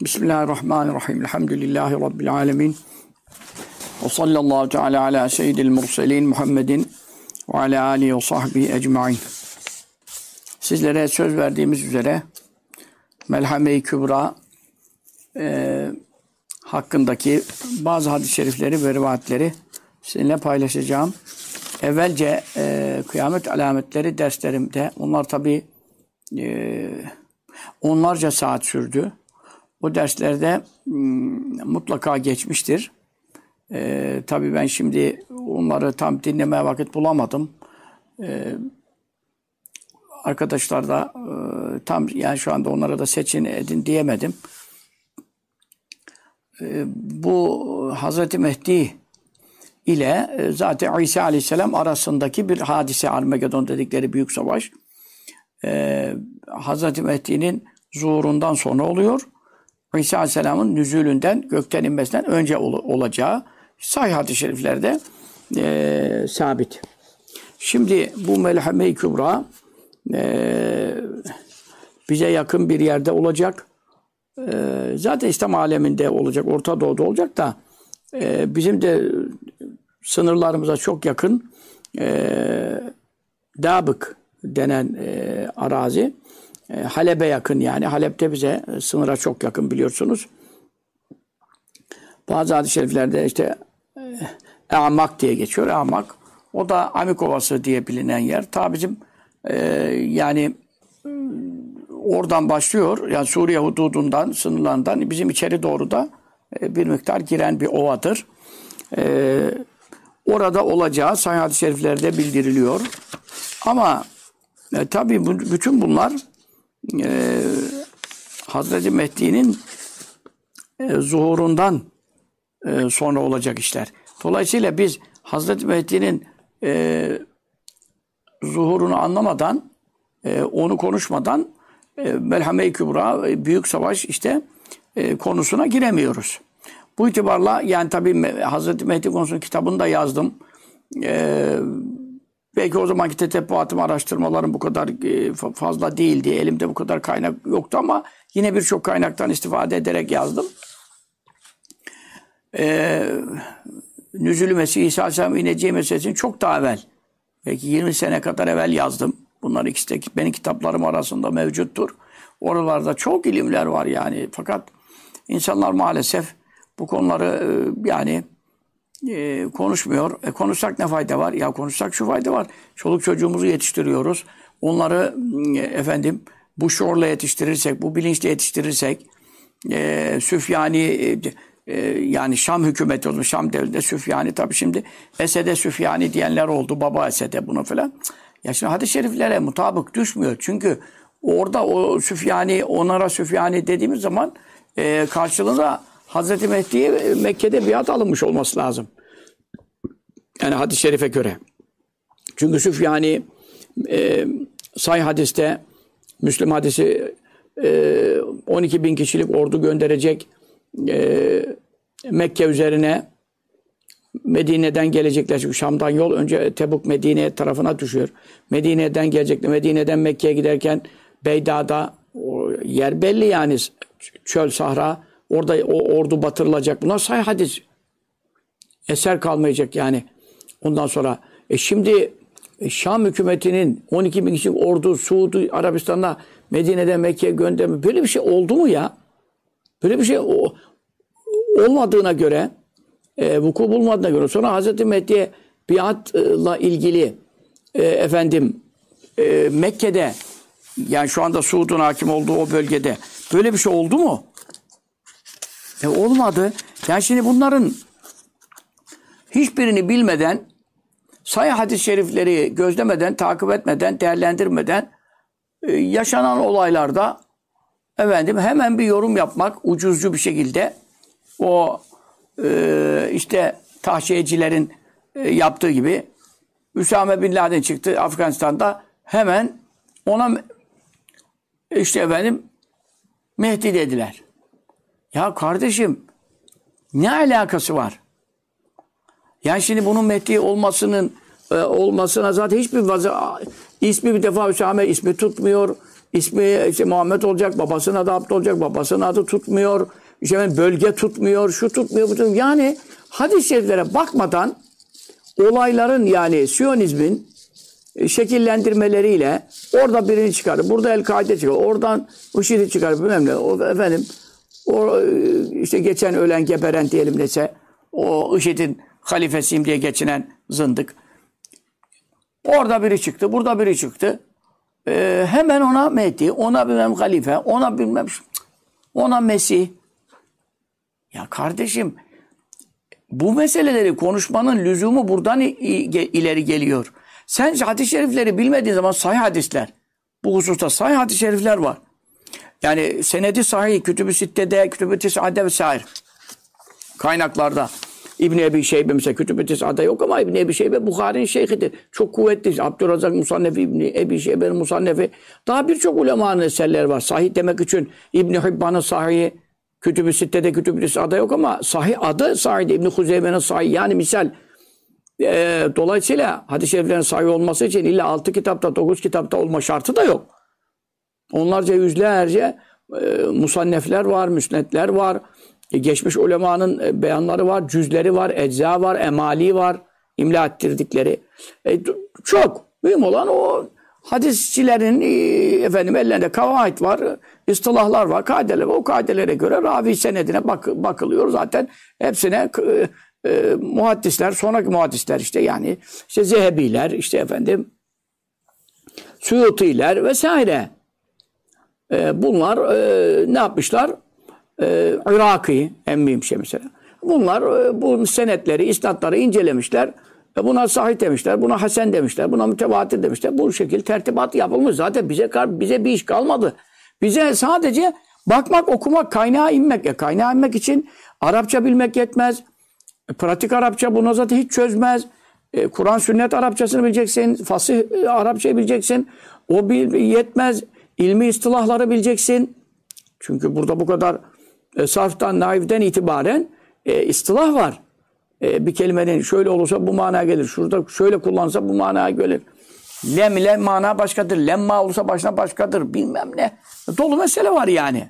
Bismillahirrahmanirrahim. Elhamdülillahi Rabbil alemin. Ve sallallahu teala ala seyyidil murselin Muhammedin ve ala alihi ve sahbihi ecmain. Sizlere söz verdiğimiz üzere Melhame-i Kübra hakkındaki bazı hadis-i şerifleri ve rivayetleri sizinle paylaşacağım. Evvelce kıyamet alametleri derslerimde, onlar tabi onlarca saat sürdü. O derslerde mutlaka geçmiştir. Tabii ben şimdi onları tam dinlemeye vakit bulamadım. Arkadaşlar da tam yani şu anda onlara da seçin edin diyemedim. Bu Hazreti Mehdi ile zaten İsa Aleyhisselam arasındaki bir hadise, Armagedon dedikleri büyük savaş. Hazreti Mehdi'nin zuhurundan sonra oluyor. İsa Aleyhisselam'ın nüzulünden, gökten inmesinden önce olacağı sahih hadis-i şeriflerde sabit. Şimdi bu Melhame-i Kübra bize yakın bir yerde olacak. Zaten İslam aleminde olacak, Orta Doğu'da olacak da bizim de sınırlarımıza çok yakın Dabık denen arazi. Halep'e yakın yani. Halep'te bize sınıra çok yakın biliyorsunuz. Bazı hadis-i şeriflerde işte Amak diye geçiyor. Amak. O da Amik Ovası diye bilinen yer. Ta bizim yani oradan başlıyor. Yani Suriye hududundan, sınırlarından bizim içeri doğru da bir miktar giren bir ovadır. Orada olacağı sahih hadis-i şeriflerde bildiriliyor. Ama tabii bütün bunlar Hazreti Mehdi'nin zuhurundan sonra olacak işler. Dolayısıyla biz Hazreti Mehdi'nin zuhurunu anlamadan, onu konuşmadan Melhame-i Kübra, büyük savaş işte konusuna giremiyoruz. Bu itibarla yani tabii Hazreti Mehdi konusunu kitabını da yazdım. Belki o zamanki tetebbüatım, araştırmalarım bu kadar fazla değildi. Elimde bu kadar kaynak yoktu ama yine birçok kaynaktan istifade ederek yazdım. Nüzul-ü Mesih İsa Aleyhisselam ineceği meselesini çok daha evvel, belki 20 sene kadar evvel yazdım. Bunlar ikisi de benim kitaplarım arasında mevcuttur. Oralarda çok ilimler var yani. Fakat insanlar maalesef bu konuları yani konuşmuyor. Konuşsak ne fayda var? Ya konuşsak şu fayda var. Çoluk çocuğumuzu yetiştiriyoruz. Onları bu şuurla yetiştirirsek, bu bilinçle yetiştirirsek Süfyani yani Şam hükümeti olmuş. Şam devletinde Süfyani tabii şimdi Esed'e Süfyani diyenler oldu. Baba Esed'e bunu falan. Ya şimdi hadis-i şeriflere mutabık düşmüyor. Çünkü orada o Süfyani, onlara Süfyani dediğimiz zaman karşılığında Hazreti Mehdi'ye Mekke'de biat alınmış olması lazım. Yani hadis-i şerife göre. Çünkü Süfyani sahih hadiste, Müslim hadisi 12 bin kişilik ordu gönderecek Mekke üzerine. Medine'den gelecekler. Çünkü Şam'dan yol önce Tebuk Medine tarafına düşüyor. Medine'den gelecekler. Medine'den Mekke'ye giderken Beyda'da yer belli yani. Çöl, sahra. Orada o ordu batırılacak. Bunlar sahih hadis. Eser kalmayacak yani. Ondan sonra şimdi Şam hükümetinin 12 bin kişilik ordu Suudi Arabistan'da Medine'den Mekke'ye gönderme. Böyle bir şey oldu mu ya? Böyle bir şey olmadığına göre vuku bulmadığına göre sonra Hazreti Mehdi'ye biatla ilgili Mekke'de yani şu anda Suud'un hakim olduğu o bölgede böyle bir şey oldu mu? Olmadı. Yani şimdi bunların hiçbirini bilmeden, sahih hadis-i şerifleri gözlemeden, takip etmeden, değerlendirmeden yaşanan olaylarda hemen bir yorum yapmak ucuzcu bir şekilde o işte tahşiyecilerin yaptığı gibi Üsame Bin Laden çıktı Afganistan'da hemen ona Mehdi dediler. Ya kardeşim ne alakası var? Yani şimdi bunun Mehdi olmasına zaten hiçbir ismi bir defa Üsame ismi tutmuyor. ismi işte Muhammed olacak, babasının adı Abd olacak, babasının adı tutmuyor. İşte bölge tutmuyor, şu tutmuyor, bu tutmuyor. Yani hadis-i şeriflere bakmadan olayların yani Siyonizmin şekillendirmeleriyle orada birini çıkarır, burada El-Kaide çıkarır, oradan IŞİD'i çıkarır, bilmem ne. O, efendim, o işte geçen ölen, geberen diyelim neyse, o IŞİD'in halifesiyim diye geçinen zındık. Orada biri çıktı, burada biri çıktı. Hemen ona Mehdi, ona bilmem halife, ona bilmem, ona Mesih. Ya kardeşim, bu meseleleri konuşmanın lüzumu buradan ileri geliyor. Sen hadis-i şerifleri bilmediğin zaman sahih hadisler, bu hususta sahih hadis-i şerifler var. Yani senedi sahih, Kütüb-ü Sitte'de, Kütüb-ü Tis'ade vesaire kaynaklarda. İbn Ebi Şeybe mesela Kütüb-ü Tis'ade yok ama İbn Ebi Şeybe Buhari'nin şeyhidir. Çok kuvvetli. Abdurrazak Musannefi, İbn Ebi Şeybe'nin Musannefi. Daha birçok ulemanın eserleri var. Sahih demek için İbn Hibban'ın sahihi, Kütüb-ü Sitte'de, Kütüb-ü Tis'ade yok ama sahih adı sahih. İbn Huzeyme'nin sahih. Yani misal dolayısıyla hadis-i şeriflerin sahih olması için illa 6 kitapta, 9 kitapta olma şartı da yok. Onlarca, yüzlerce musannefler var, müsnetler var. Geçmiş ulemanın beyanları var, cüzleri var, ecza var, emali var, imla ettirdikleri. Çok. Mühim olan o hadisçilerin efendim ellerinde kavaid var, istilahlar var, kaideler var. O kaidelere göre ravi senedine bakılıyor zaten. Hepsine muhaddisler, sonraki muhaddisler işte yani işte Zehebiler, işte efendim Suyutiler vesaire. Bunlar ne yapmışlar? Iraki, en mühim şey mesela. Bunlar bu senetleri, isnatları incelemişler. Buna sahih demişler, buna hasen demişler, buna mütevatir demişler. Bu şekilde tertibat yapılmış. Zaten bize bir iş kalmadı. Bize sadece bakmak, okumak, kaynağa inmek. Kaynağa inmek için Arapça bilmek yetmez. Pratik Arapça bunu zaten hiç çözmez. Kur'an sünnet Arapçasını bileceksin. Fasih Arapçayı bileceksin. O yetmez. İlmi istilahları bileceksin. Çünkü burada bu kadar sarftan, naiften itibaren istilah var. Bir kelimenin şöyle olursa bu manaya gelir. Şurada şöyle kullansa bu manaya gelir. Lem mana başkadır. Lemma olursa başına başkadır. Bilmem ne. Dolu mesele var yani.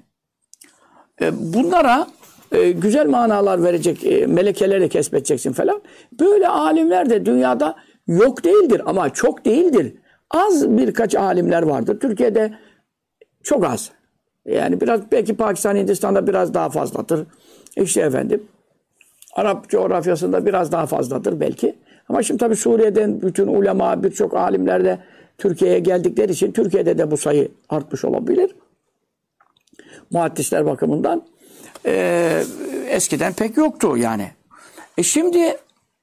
Bunlara güzel manalar verecek melekeleri kesbedeceksin falan. Böyle alimler de dünyada yok değildir ama çok değildir. Az birkaç alimler vardır. Türkiye'de çok az. Yani biraz belki Pakistan, Hindistan'da biraz daha fazladır. İşte efendim Arap coğrafyasında biraz daha fazladır belki. Ama şimdi tabii Suriye'den bütün ulema, birçok alimler de Türkiye'ye geldikleri için Türkiye'de de bu sayı artmış olabilir. Muhaddisler bakımından. Eskiden pek yoktu yani. Şimdi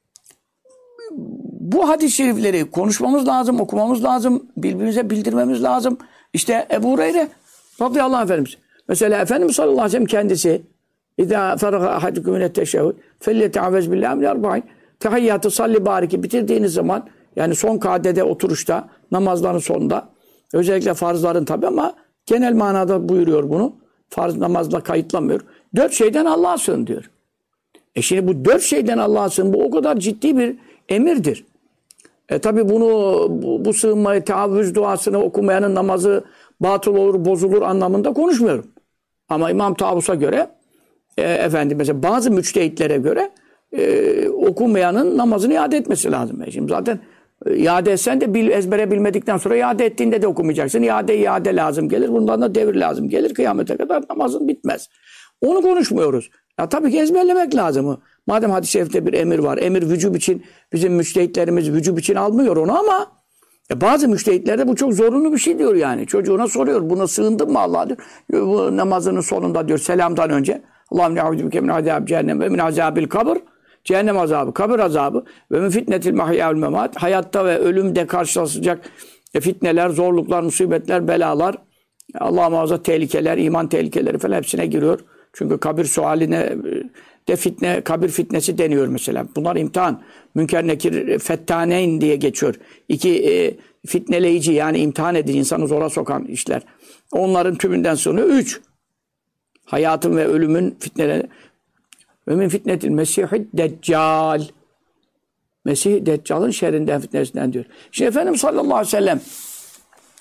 bu hadis-i şerifleri konuşmamız lazım, okumamız lazım, birbirimize bildirmemiz lazım. İşte Ebu Hureyre radıyallahu anh Efendimiz. Mesela Efendimiz sallallahu aleyhi ve sellem kendisi İzâ feraga ahadukum minet teşehhüd felyete'avvez billahi min erba'in. Tehiyyatı salli bariki bitirdiğiniz zaman yani son kadede oturuşta namazların sonunda özellikle farzların tabi ama genel manada buyuruyor bunu. Farz namazla kayıtlamıyor. 4 şeyden Allah'a sığın diyor. Şimdi bu 4 şeyden Allah'a sığın bu o kadar ciddi bir emirdir. Tabi bunu bu sığınmayı teavvüz duasını okumayanın namazı batıl olur, bozulur anlamında konuşmuyorum. Ama İmam Tavus'a göre efendim mesela bazı müçtehitlere göre okumayanın namazını iade etmesi lazım. Şimdi zaten iade etsen de ezbere bilmedikten sonra iade ettiğinde de okumayacaksın. İade lazım gelir. Bundan da devir lazım gelir. Kıyamete kadar namazın bitmez. Onu konuşmuyoruz. Ya tabii ki ezberlemek lazım. Madem hadis-i şerifte bir emir var. Emir vücub için bizim müçtehitlerimiz vücub için almıyor onu ama bazı müçtehitlerde bu çok zorunlu bir şey diyor yani. Çocuğuna soruyor. Buna sığındın mı Allah diyor. Bu namazının sonunda diyor selamdan önce. Allahümme ne'udübike min azâb cehennem ve min azâbil kabr. Cehennem azabı, kabir azabı ve min fitnetil mahya vel memat. Hayatta ve ölümde karşılaşacak fitneler, zorluklar, musibetler, belalar, Allah muhafaza tehlikeler, iman tehlikeleri falan hepsine giriyor. Çünkü kabir sualine de fitne, kabir fitnesi deniyor mesela. Bunlar imtihan. Münker nekir fettaneyn diye geçiyor. İki fitneleyici yani imtihan edici, insanı zora sokan işler. Onların tümünden sığınıyor. 3. Hayatın ve ölümün fitneleri. Ve min fitnetil mesihid deccal. Mesih Deccal'ın şerrinden, fitnesinden diyor. Şimdi Efendimiz sallallahu aleyhi ve sellem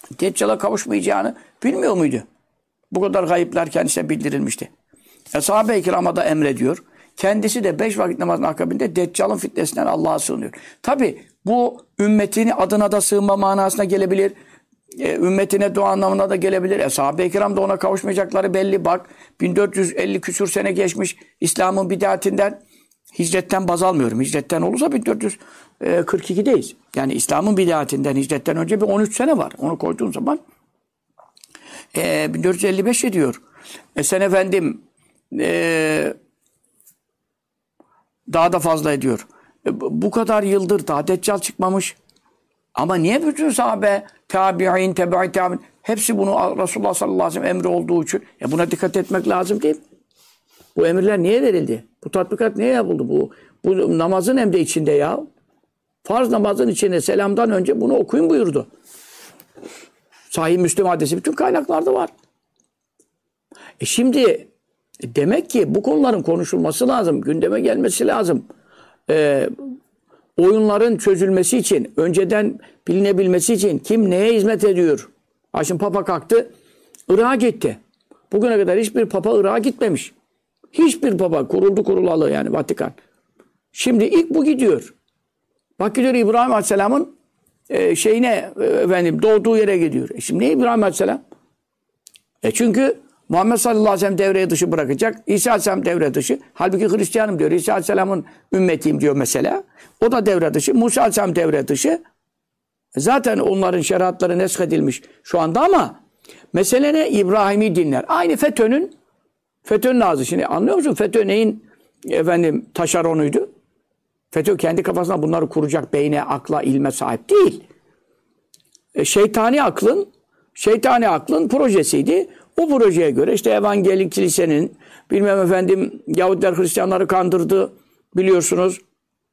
Deccal'a kavuşmayacağını bilmiyor muydu? Bu kadar gayipler kendisine bildirilmişti. Sahabe-i kirama da emrediyor. Kendisi de 5 vakit namazın akabinde Deccal'ın fitnesinden Allah'a sığınıyor. Tabi bu ümmetini adına da sığınma manasına gelebilir. Ümmetine dua anlamına da gelebilir. Sahabe-i kiram da ona kavuşmayacakları belli. Bak 1450 küsur sene geçmiş İslam'ın bid'atinden, hicretten baz almıyorum. Hicretten olursa 1442'deyiz. Yani İslam'ın bid'atinden, hicretten önce bir 13 sene var. Onu koyduğun zaman 1455 ediyor. Sen efendim daha da fazla ediyor. Bu kadar yıldır daha Deccal çıkmamış. Ama niye bütün sahabe, tabi'in, tebe'i tabi'in hepsi bunu Resulullah sallallahu aleyhi ve sellem emri olduğu için buna dikkat etmek lazım değil mi? Bu emirler niye verildi? Bu tatbikat niye yapıldı? Bu namazın hem de içinde ya. Farz namazın içinde selamdan önce bunu okuyun buyurdu. Sahih Müslim hadisi bütün kaynaklarda var. Şimdi demek ki bu konuların konuşulması lazım. Gündeme gelmesi lazım. Oyunların çözülmesi için, önceden bilinebilmesi için kim neye hizmet ediyor? Şimdi Papa kalktı, Irak'a gitti. Bugüne kadar hiçbir Papa Irak'a gitmemiş. Hiçbir Papa kurulalı yani Vatikan. Şimdi ilk bu gidiyor. Bak gidiyor İbrahim Aleyhisselam'ın doğduğu yere gidiyor. Şimdi ne İbrahim Aleyhisselam? Çünkü Muhammed sallallahu aleyhi ve sellem devreye dışı bırakacak. İsa Aleyhisselam devre dışı. Halbuki Hristiyanım diyor. İsa Aleyhisselam'ın ümmetiyim diyor mesela. O da devre dışı. Musa Aleyhisselam devre dışı. Zaten onların şeriatları neshedilmiş şu anda ama mesele ne? İbrahim'i dinler. Aynı FETÖ'nün ağzı. Şimdi anlıyor musun? FETÖ neyin taşeronuydu? FETÖ kendi kafasına bunları kuracak beyne, akla, ilme sahip değil. Şeytani aklın projesiydi. O projeye göre işte Evangelik Kilisenin Yahudiler Hristiyanları kandırdı biliyorsunuz.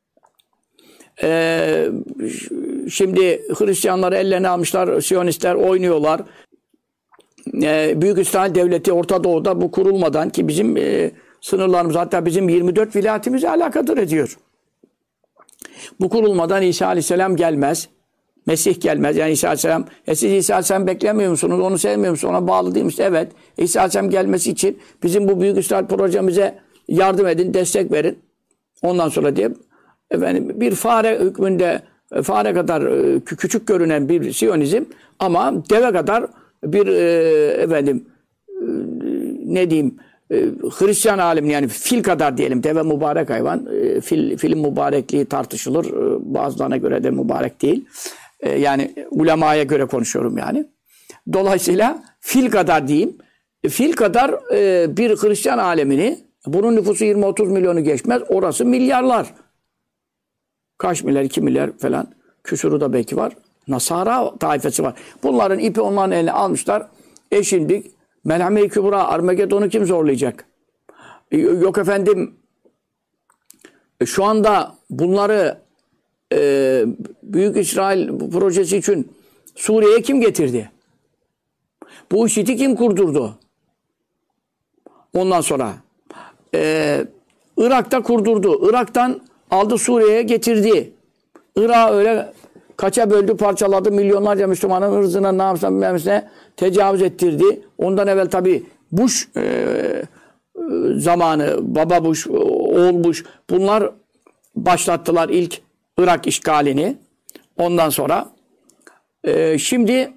Şimdi Hristiyanları ellerine almışlar, Siyonistler oynuyorlar. Büyük İsrail Devleti Orta Doğu'da bu kurulmadan ki bizim sınırlarımız hatta bizim 24 vilayetimize alakadar ediyor. Bu kurulmadan İsa Aleyhisselam gelmez. Mesih gelmez. Yani İsa Aleyhisselam, siz İsa Aleyhisselam beklemiyor musunuz? Onu sevmiyor musunuz? Ona bağlı değil misiniz? Evet. İsa Aleyhisselam gelmesi için bizim bu Büyük İsrail projemize yardım edin, destek verin. Ondan sonra diye bir fare hükmünde, fare kadar küçük görünen bir Siyonizm ama deve kadar bir Hristiyan alim yani fil kadar diyelim. Deve mübarek hayvan. Filin mübarekliği tartışılır. Bazılarına göre de mübarek değil. Yani ulemaya göre konuşuyorum yani. Dolayısıyla fil kadar diyeyim. Fil kadar bir Hristiyan alemini, bunun nüfusu 20-30 milyonu geçmez. Orası milyarlar. Kaç milyar, 2 milyar falan. Küsuru da belki var. Nasara taifesi var. Bunların ipi onların eline almışlar. Şimdi Melhame-i Kübra, Armagedon'u kim zorlayacak? Yok şu anda bunları Büyük İsrail projesi için Suriye'ye kim getirdi? Bu IŞİD'i kim kurdurdu? Ondan sonra Irak'ta kurdurdu. Irak'tan aldı Suriye'ye getirdi. Irak'ı öyle kaça böldü, parçaladı. Milyonlarca Müslümanın ırzına, namusuna, bilmemesine tecavüz ettirdi. Ondan evvel tabii Bush zamanı, baba Bush, oğul Bush bunlar başlattılar ilk Irak işgalini. Ondan sonra şimdi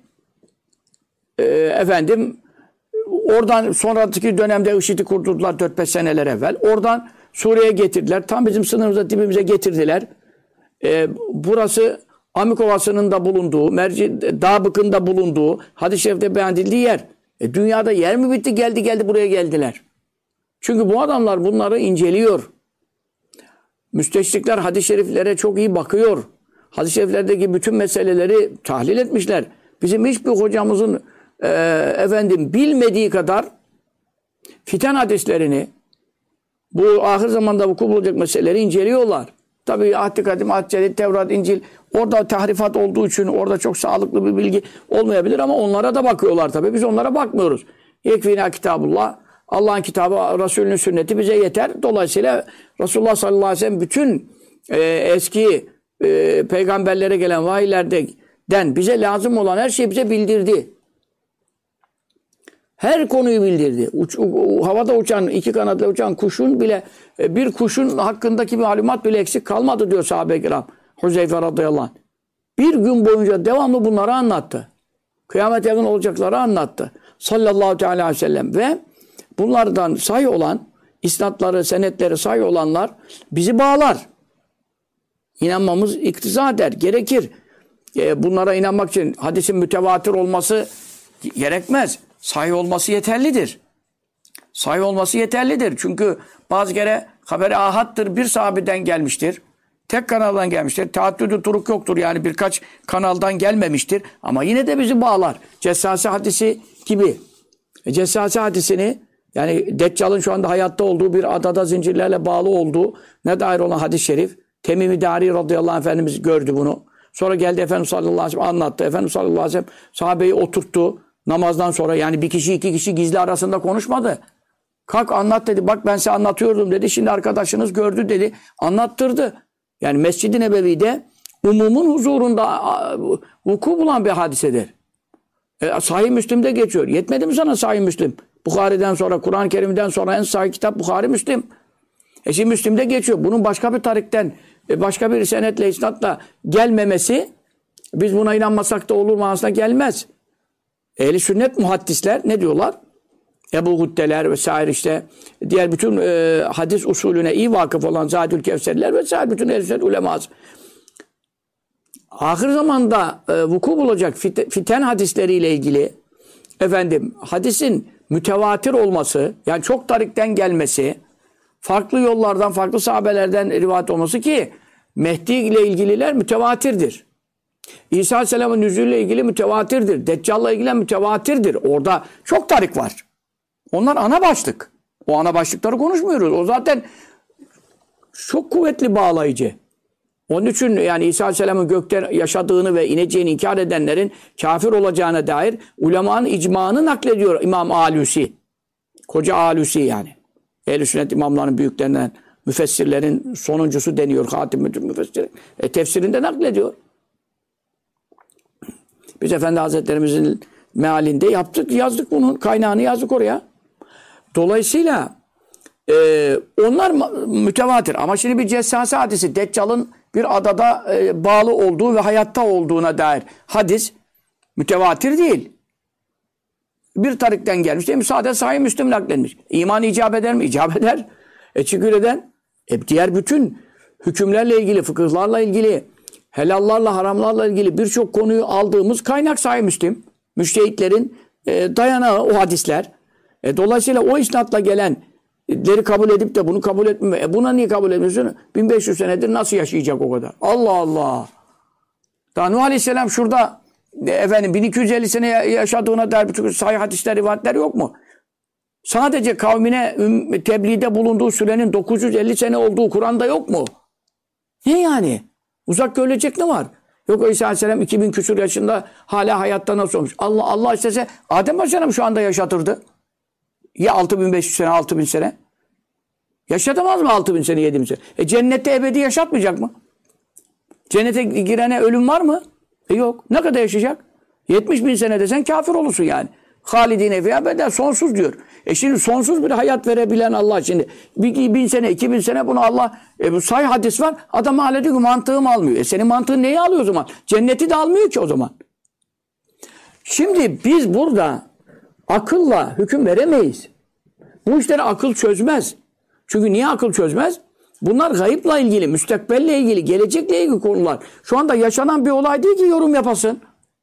oradan sonraki dönemde IŞİD'i kurdurdular 4-5 seneler evvel. Oradan Suriye'ye getirdiler. Tam bizim sınırımıza, dibimize getirdiler. Burası Amik Ovası'nın da bulunduğu, Dağbık'ın da bulunduğu, hadis-i şerifte beyan edildiği yer. Dünyada yer mi bitti? Geldi buraya geldiler. Çünkü bu adamlar bunları inceliyor. Müsteşrikler hadis-i şeriflere çok iyi bakıyor. Hadis-i şeriflerdeki bütün meseleleri tahlil etmişler. Bizim hiçbir hocamızın bilmediği kadar fiten hadislerini, bu ahir zamanda vuku bulacak meseleleri inceliyorlar. Tabii Ahd-i Kadim, Ahd-i Cedid, Tevrat, İncil orada tahrifat olduğu için orada çok sağlıklı bir bilgi olmayabilir ama onlara da bakıyorlar tabii. Biz onlara bakmıyoruz. Yekfina kitabullah. Allah'ın kitabı, Resulünün sünneti bize yeter. Dolayısıyla Resulullah sallallahu aleyhi ve sellem bütün eski peygamberlere gelen vahiylerde bize lazım olan her şeyi bize bildirdi. Her konuyu bildirdi. Havada uçan, iki kanatla uçan kuşun bile, bir kuşun hakkındaki malumat bile eksik kalmadı diyor sahabe-i kiram. Huzeyfe radıyallahu anh. Bir gün boyunca devamlı bunları anlattı. Kıyamet yakın olacakları anlattı. Sallallahu teala aleyhi ve sellem. Ve bunlardan sahih olan, isnatları, senetleri sahih olanlar bizi bağlar. İnanmamız iktiza eder, gerekir. Bunlara inanmak için hadisin mütevatir olması gerekmez. Sahih olması yeterlidir. Sahih olması yeterlidir. Çünkü bazı kere haber-i ahattır, bir sahabeden gelmiştir. Tek kanaldan gelmiştir. Taaddüdü turuk yoktur. Yani birkaç kanaldan gelmemiştir. Ama yine de bizi bağlar. Cessase hadisi gibi. Cessase hadisini, yani Deccal'ın şu anda hayatta olduğu bir adada zincirlerle bağlı olduğu ne dair olan hadis-i şerif. Temim-i Dari radıyallahu anh Efendimiz gördü bunu. Sonra geldi Efendimiz sallallahu aleyhi ve sellem anlattı. Efendimiz sallallahu aleyhi ve sellem sahabeyi oturttu. Namazdan sonra, yani bir kişi iki kişi gizli arasında konuşmadı. Kalk anlat dedi. Bak ben size anlatıyordum dedi. Şimdi arkadaşınız gördü dedi. Anlattırdı. Yani Mescid-i Nebevi'de umumun huzurunda vuku bulan bir hadisedir. Sahih Müslim'de geçiyor. Yetmedi mi sana Sahih Müslim? Bukhari'den sonra, Kur'an-ı Kerim'den sonra en sahih kitap Bukhari Müslim. Şimdi Müslim'de geçiyor. Bunun başka bir tarikten, başka bir senetle, isnatla gelmemesi, biz buna inanmasak da olur manasına gelmez. Ehl-i sünnet muhaddisler ne diyorlar? Ebu Huddeler vesaire, işte diğer bütün hadis usulüne iyi vakıf olan Zahidül Kevserliler vesaire, bütün ehl-i sünnet uleması. Ahir zamanda vuku bulacak fiten hadisleriyle ilgili hadisin mütevatir olması, yani çok tarikten gelmesi, farklı yollardan, farklı sahabelerden rivayet olması ki Mehdi ile ilgililer mütevatirdir. İsa Aleyhisselam'ın nüzulüyle ilgili mütevatirdir. Deccal'la ilgili mütevatirdir. Orada çok tarik var. Onlar ana başlık. O ana başlıkları konuşmuyoruz. O zaten çok kuvvetli bağlayıcı. Onun için yani İsa Aleyhisselam'ın gökte yaşadığını ve ineceğini inkar edenlerin kafir olacağına dair ulemanın icmağını naklediyor İmam Alusi. Koca Alusi yani. Ehl-i sünnet imamlarının büyüklerinden, müfessirlerin sonuncusu deniyor. Hatim-i müfessirin. Tefsirinde naklediyor. Biz Efendi Hazretlerimizin mealinde yaptık, yazdık bunun kaynağını yazdık oraya. Dolayısıyla onlar mütevatir. Ama şimdi bir Cessase hadisi, Deccal'ın bir adada bağlı olduğu ve hayatta olduğuna dair hadis mütevatir değil. Bir tarikten gelmiş değil mi? Sadece Sahih Müslim naklenmiş. İman icap eder mi? İcap eder. Çünkü neden? Diğer bütün hükümlerle ilgili, fıkıhlarla ilgili, helallarla, haramlarla ilgili birçok konuyu aldığımız kaynak Sahih Müslim. Müştehitlerin dayanağı o hadisler. Dolayısıyla o isnatla gelenleri kabul edip de bunu kabul etmiyor. Buna niye kabul etmiyorsun? 1500 senedir nasıl yaşayacak o kadar? Allah Allah. Daha Nuh Aleyhisselam şurada 1250 sene yaşadığına dair bütün sahih hadisler, rivayetler yok mu? Sadece kavmine tebliğde bulunduğu sürenin 950 sene olduğu Kur'an'da yok mu? Ne yani? Uzak görülecek ne var? Yok İsa Aleyhisselam 2000 küsur yaşında hala hayatta nasıl olmuş? Allah istese Adem Aleyhisselam şu anda yaşatırdı. Ya 6500 sene, 6000 sene? Yaşatamaz mı 6000 sene, 7000 sene? Cennette ebedi yaşatmayacak mı? Cennete girene ölüm var mı? Yok. Ne kadar yaşayacak? 70.000 sene desen kafir olursun yani. Halidine veya bedel sonsuz diyor. Şimdi sonsuz bir hayat verebilen Allah, şimdi 1000 sene, 2000 sene bunu Allah, bu sahih hadis var. Adam hala diyor ki mantığım almıyor. Senin mantığın neyi alıyor o zaman? Cenneti de almıyor ki o zaman. Şimdi biz burada akılla hüküm veremeyiz. Bu işleri akıl çözmez. Çünkü niye akıl çözmez? Bunlar gayıpla ilgili, müstakbelle ilgili, gelecekle ilgili konular. Şu anda yaşanan bir olay değil ki yorum yapasın.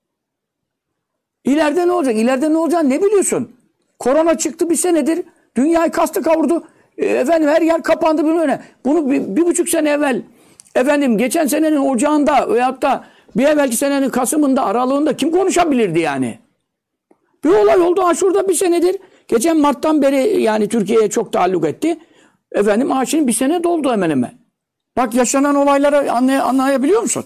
İleride ne olacak? İleride ne olacak ne biliyorsun? Korona çıktı bir senedir. Dünyayı kastı kavurdu. Her yer kapandı. Bunu bir buçuk sene evvel geçen senenin ocağında veyahut da bir evvelki senenin Kasım'ında, aralığında kim konuşabilirdi yani? Bir olay oldu. Şurada bir senedir. Geçen Mart'tan beri yani Türkiye'ye çok taalluk etti. Şimdi bir sene doldu hemen hemen. Bak yaşanan olayları anlayabiliyor musun?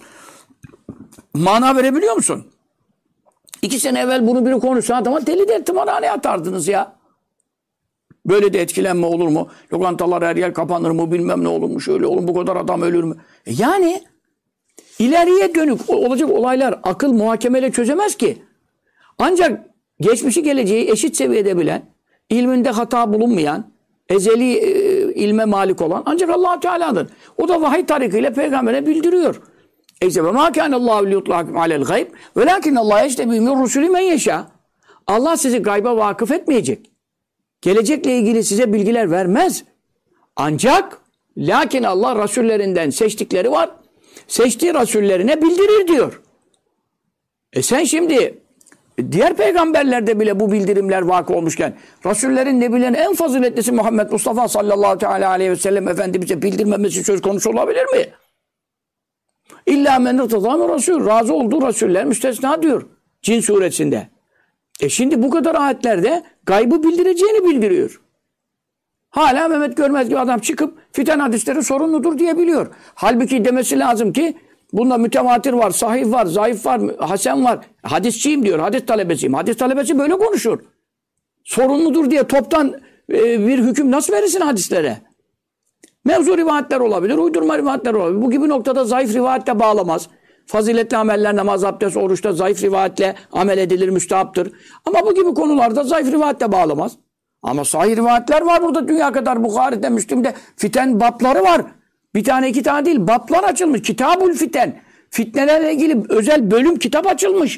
Mana verebiliyor musun? 2 sene evvel bunu biri konuşsa adama deli de tımarhaneye atardınız ya. Böyle de etkilenme olur mu? Lokantalar her yer kapanır mı? Bilmem ne olur mu? Şöyle olur mu? Bu kadar adam ölür mü? Yani İleriye dönük olacak olaylar akıl muhakemeyle çözemez ki. Ancak geçmişi geleceği eşit seviyede bilen, ilminde hata bulunmayan, ezeli ilme malik olan ancak Allah Teala'dır. O da vahiy tarikiyle peygambere bildiriyor. Ve ma kana Allahu liyutlakum alel gayb velakin Allah yectebi min rusuli men yeşa. Allah sizi gayba vakıf etmeyecek. Gelecekle ilgili size bilgiler vermez. Ancak lakin Allah rasullerinden seçtikleri var. Seçtiği rasullerine bildirir diyor. Sen şimdi diğer peygamberlerde bile bu bildirimler vakı olmuşken Rasullerin nebilerin en faziletlisi Muhammed Mustafa sallallahu teala aleyhi ve sellem Efendimiz'e bildirmemesi söz konusu olabilir mi? İlla men irtazâ Rasul. Razı olduğu Rasuller müstesna diyor Cin suresinde. Şimdi bu kadar ayetlerde gaybı bildireceğini bildiriyor. Hala Mehmet Görmez gibi adam çıkıp fiten hadisleri sorunludur diyebiliyor. Halbuki demesi lazım ki bunda mütevatir var, sahih var, zayıf var, hasen var. Hadisçiyim diyor, hadis talebesiyim. Hadis talebesi böyle konuşur. Sorunludur diye toptan bir hüküm nasıl verirsin hadislere? Mevzu rivayetler olabilir, uydurma rivayetler olabilir. Bu gibi noktada zayıf rivayetle bağlamaz. Faziletli ameller, namaz, abdest, oruçta zayıf rivayetle amel edilir, müstahaptır. Ama bu gibi konularda zayıf rivayetle bağlamaz. Ama sahih rivayetler var burada dünya kadar. Bukhari'de, Müslim'de fiten babları var. Bir tane iki tane değil, bablar açılmış. Kitabul fiten. Fitnelerle ilgili özel bölüm kitap açılmış.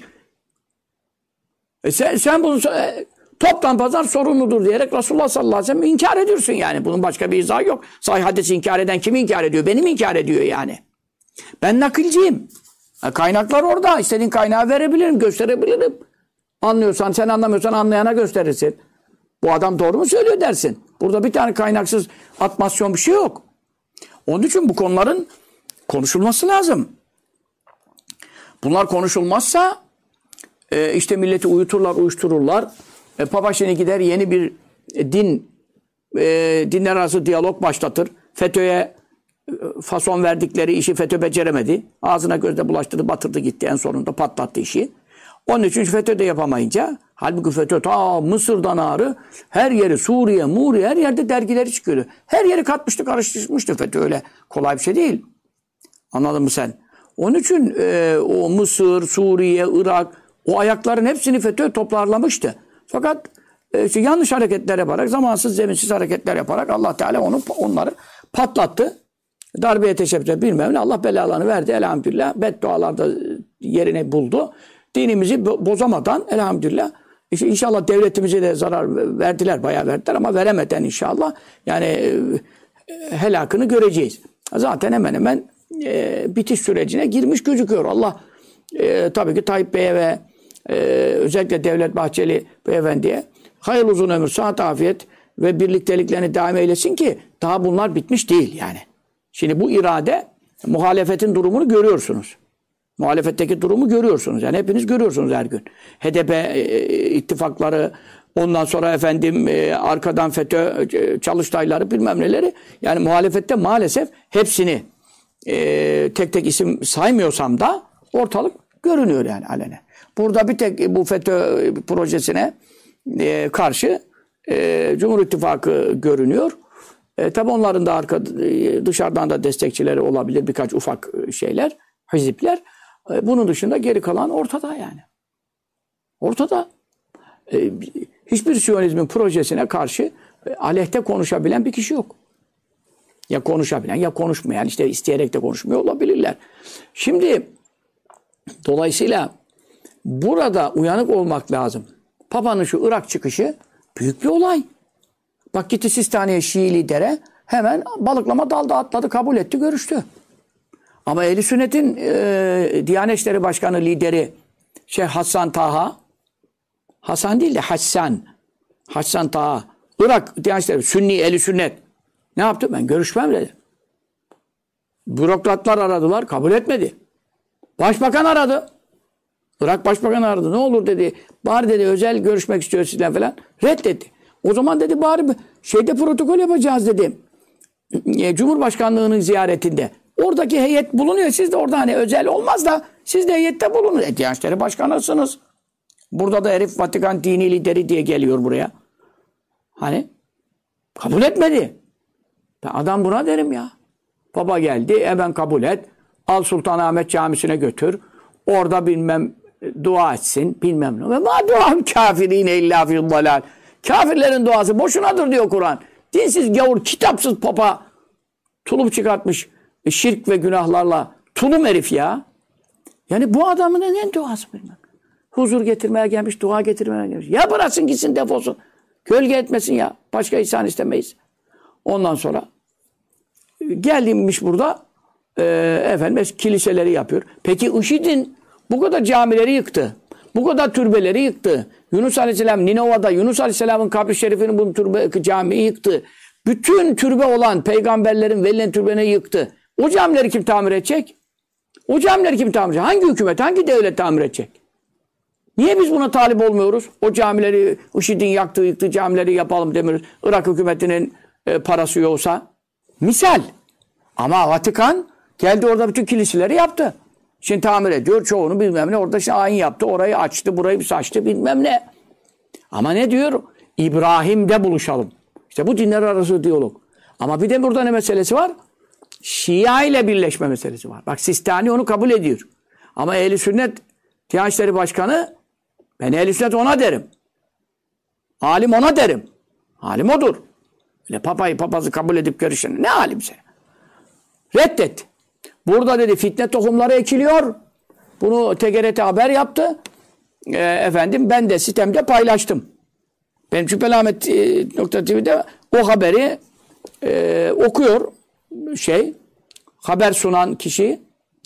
Sen bunu toptan pazar sorumludur diyerek Resulullah sallallahu aleyhi ve sellem inkar ediyorsun yani. Bunun başka bir izahı yok. Sahih hadisi inkar eden kimi inkar ediyor? Benim inkar ediyor yani. Ben nakilciyim. Kaynaklar orada. İstediğin kaynağı verebilirim, gösterebilirim. Anlıyorsan, sen anlamıyorsan anlayana gösterirsin. Bu adam doğru mu söylüyor dersin. Burada bir tane kaynaksız atmasyon bir şey yok. Onun için bu konuların konuşulması lazım. Bunlar konuşulmazsa işte milleti uyuturlar, uyuştururlar. Papa şimdi gider yeni bir dinler arası diyalog başlatır. FETÖ'ye fason verdikleri işi FETÖ beceremedi. Ağzına gözde bulaştırdı, batırdı gitti. En sonunda patlattı işi. Onun için FETÖ de yapamayınca, halbuki FETÖ ta Mısır'dan ağrı, her yeri Suriye, Muriye, her yerde dergileri çıkıyordu. Her yeri katmıştı, karıştırmıştı FETÖ, öyle kolay bir şey değil. Anladın mı sen? Onun için o Mısır, Suriye, Irak, o ayakların hepsini FETÖ toparlamıştı. Fakat işte yanlış hareketler yaparak, zamansız, zeminsiz hareketler yaparak Allah Teala onları patlattı. Darbeye teşebbüs bilmem ne. Allah belalarını verdi elhamdülillah. Beddualar da yerini buldu. Dinimizi bozamadan elhamdülillah. İşte inşallah devletimize de zarar verdiler. Bayağı verdiler ama veremeden inşallah. Yani helakını göreceğiz. Zaten hemen hemen bitiş sürecine girmiş gözüküyor. Allah tabii ki Tayyip Bey'e ve özellikle Devlet Bahçeli Beyefendi'ye hayırlı uzun ömür, sıhhat, afiyet ve birlikteliklerini devam eylesin ki daha bunlar bitmiş değil yani. Şimdi bu irade, muhalefetin durumunu görüyorsunuz. Muhalefetteki durumu görüyorsunuz. Yani hepiniz görüyorsunuz her gün. HDP ittifakları, ondan sonra efendim arkadan FETÖ çalıştayları bilmem neleri. Yani muhalefette maalesef hepsini tek tek isim saymıyorsam da ortalık görünüyor yani alene. Burada bir tek bu FETÖ projesine karşı Cumhur İttifakı görünüyor. Tabi onların da dışarıdan da destekçileri olabilir, birkaç ufak şeyler, hizipler. Bunun dışında geri kalan ortada yani. Ortada. Hiçbir Siyonizmin projesine karşı aleyhte konuşabilen bir kişi yok. Ya konuşabilen ya konuşmayan, işte isteyerek de konuşmuyor olabilirler. Şimdi dolayısıyla burada uyanık olmak lazım. Papa'nın şu Irak çıkışı büyük bir olay. Bak gitti Sistaniye Şii lidere hemen balıklama dalda atladı, kabul etti, görüştü. Ama Ehl-i Sünnet'in Diyanet İşleri Başkanı lideri Hasan Taha, Hasan değil de Hasan Taha, Irak Diyanet İşleri, Sünni, Ehl-i Sünnet. Ne yaptı? Ben görüşmem dedi. Bürokratlar aradılar, kabul etmedi. Başbakan aradı. Irak Başbakanı aradı. Ne olur dedi. Bari dedi özel görüşmek istiyor sizden falan. Reddetti. O zaman dedi bari protokol yapacağız dedi. Cumhurbaşkanlığının ziyaretinde. Oradaki heyet bulunuyor. Siz de orada hani özel olmaz da siz de heyette bulunun. Diyanet İşleri Başkanısınız. Burada da herif Vatikan dini lideri diye geliyor buraya. Hani kabul etmedi. Ben adam buna derim ya. Baba geldi hemen kabul et. Al Sultanahmet Camisi'ne götür. Orada bilmem dua etsin. Bilmem ne. Ve ma duam kafirine illa fil dalal. Kafirlerin duası boşunadır diyor Kur'an. Dinsiz gavur, kitapsız papa tulum çıkartmış şirk ve günahlarla. Tulum herif ya. Yani bu adamın ne duası bilmem. Huzur getirmeye gelmiş, dua getirmeye gelmiş. Ya bıraksın gitsin defolsun. Gölge etmesin ya. Başka ihsan istemeyiz. Ondan sonra gelmiş burada efendim kiliseleri yapıyor. Peki IŞİD'in bu kadar camileri yıktı. Bu kadar türbeleri yıktı. Yunus Aleyhisselam Ninova'da Yunus Aleyhisselam'ın kabri şerifinin bu camiyi yıktı. Bütün türbe olan peygamberlerin, velilerin türbelerini yıktı. O camileri kim tamir edecek? O camileri kim tamir edecek? Hangi hükümet, hangi devlet tamir edecek? Niye biz buna talip olmuyoruz? O camileri, IŞİD'in yıktığı camileri yapalım demiyoruz. Irak hükümetinin parası yoksa. Misal. Ama Vatikan geldi orada bütün kiliseleri yaptı. Şimdi tamir ediyor çoğunu bilmem ne. Orada şimdi ayin yaptı. Orayı açtı, burayı bir saçtı bilmem ne. Ama ne diyor? İbrahim'de buluşalım. İşte bu dinler arası diyalog. Ama bir de burada ne meselesi var? Şia ile birleşme meselesi var. Bak Sistani onu kabul ediyor. Ama Ehl-i Sünnet Diyanet İşleri Başkanı ben Ehl-i Sünnet ona derim. Alim ona derim. Alim odur. Öyle papazı kabul edip görüşen ne alimse. Reddetti. Burada dedi fitne tohumları ekiliyor. Bunu TGRT haber yaptı. Efendim ben de sitemde paylaştım. Benim Şüphelamet.tv'de o haberi okuyor haber sunan kişi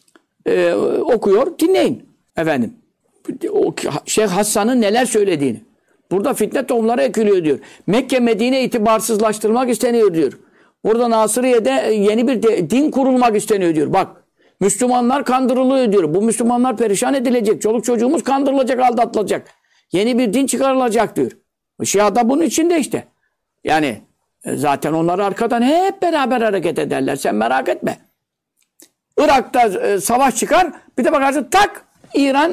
okuyor. Dinleyin efendim. O Şeyh Hassan'ın neler söylediğini. Burada fitne tohumları ekiliyor diyor. Mekke Medine itibarsızlaştırmak isteniyor diyor. Burada Nasıriye'de yeni bir din kurulmak isteniyor diyor. Bak Müslümanlar kandırılıyor diyor. Bu Müslümanlar perişan edilecek. Çoluk çocuğumuz kandırılacak, aldatılacak. Yeni bir din çıkarılacak diyor. Şia da bunun içinde işte. Yani zaten onlar arkadan hep beraber hareket ederler. Sen merak etme. Irak'ta savaş çıkar. Bir de bakarsın tak İran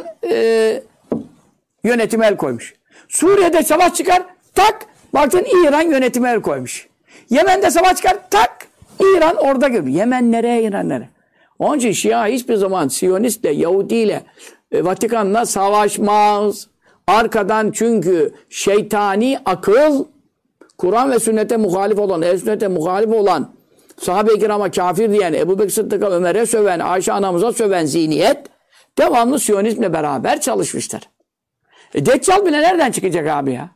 yönetime el koymuş. Suriye'de savaş çıkar. Tak baktın İran yönetime el koymuş. Yemen'de savaş çıkar. Tak İran orada görüyor. Yemen nereye, İran nereye? Onun için Şia hiçbir zaman Siyonistle, Yahudiyle, Vatikan'la savaşmaz. Arkadan çünkü şeytani akıl, Kur'an ve sünnete muhalif olan, ehl-i sünnete muhalif olan, sahabe-i kirama kafir diyen, Ebu Bekir Sıddık'a, Ömer'e söven, Ayşe anamıza söven zihniyet, devamlı Siyonizmle beraber çalışmışlar. Deccal bile nereden çıkacak abi ya?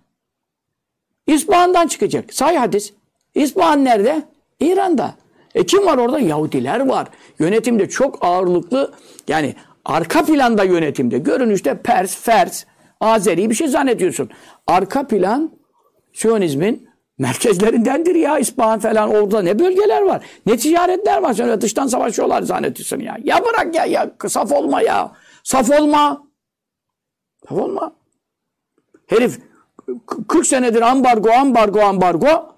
İspahan'dan çıkacak. Sahih hadis. İspahan nerede? İran'da. Kim var orada? Yahudiler var. Yönetimde çok ağırlıklı, yani arka planda yönetimde. Görünüşte Pers, Fers, Azeri bir şey zannediyorsun. Arka plan Siyonizmin merkezlerindendir ya. İspahan falan, orada ne bölgeler var. Ne ticaretler var. Sen dıştan savaşıyorlar zannediyorsun ya. Ya bırak ya. Saf olma ya. Saf olma. Saf olma. Herif 40 senedir ambargo.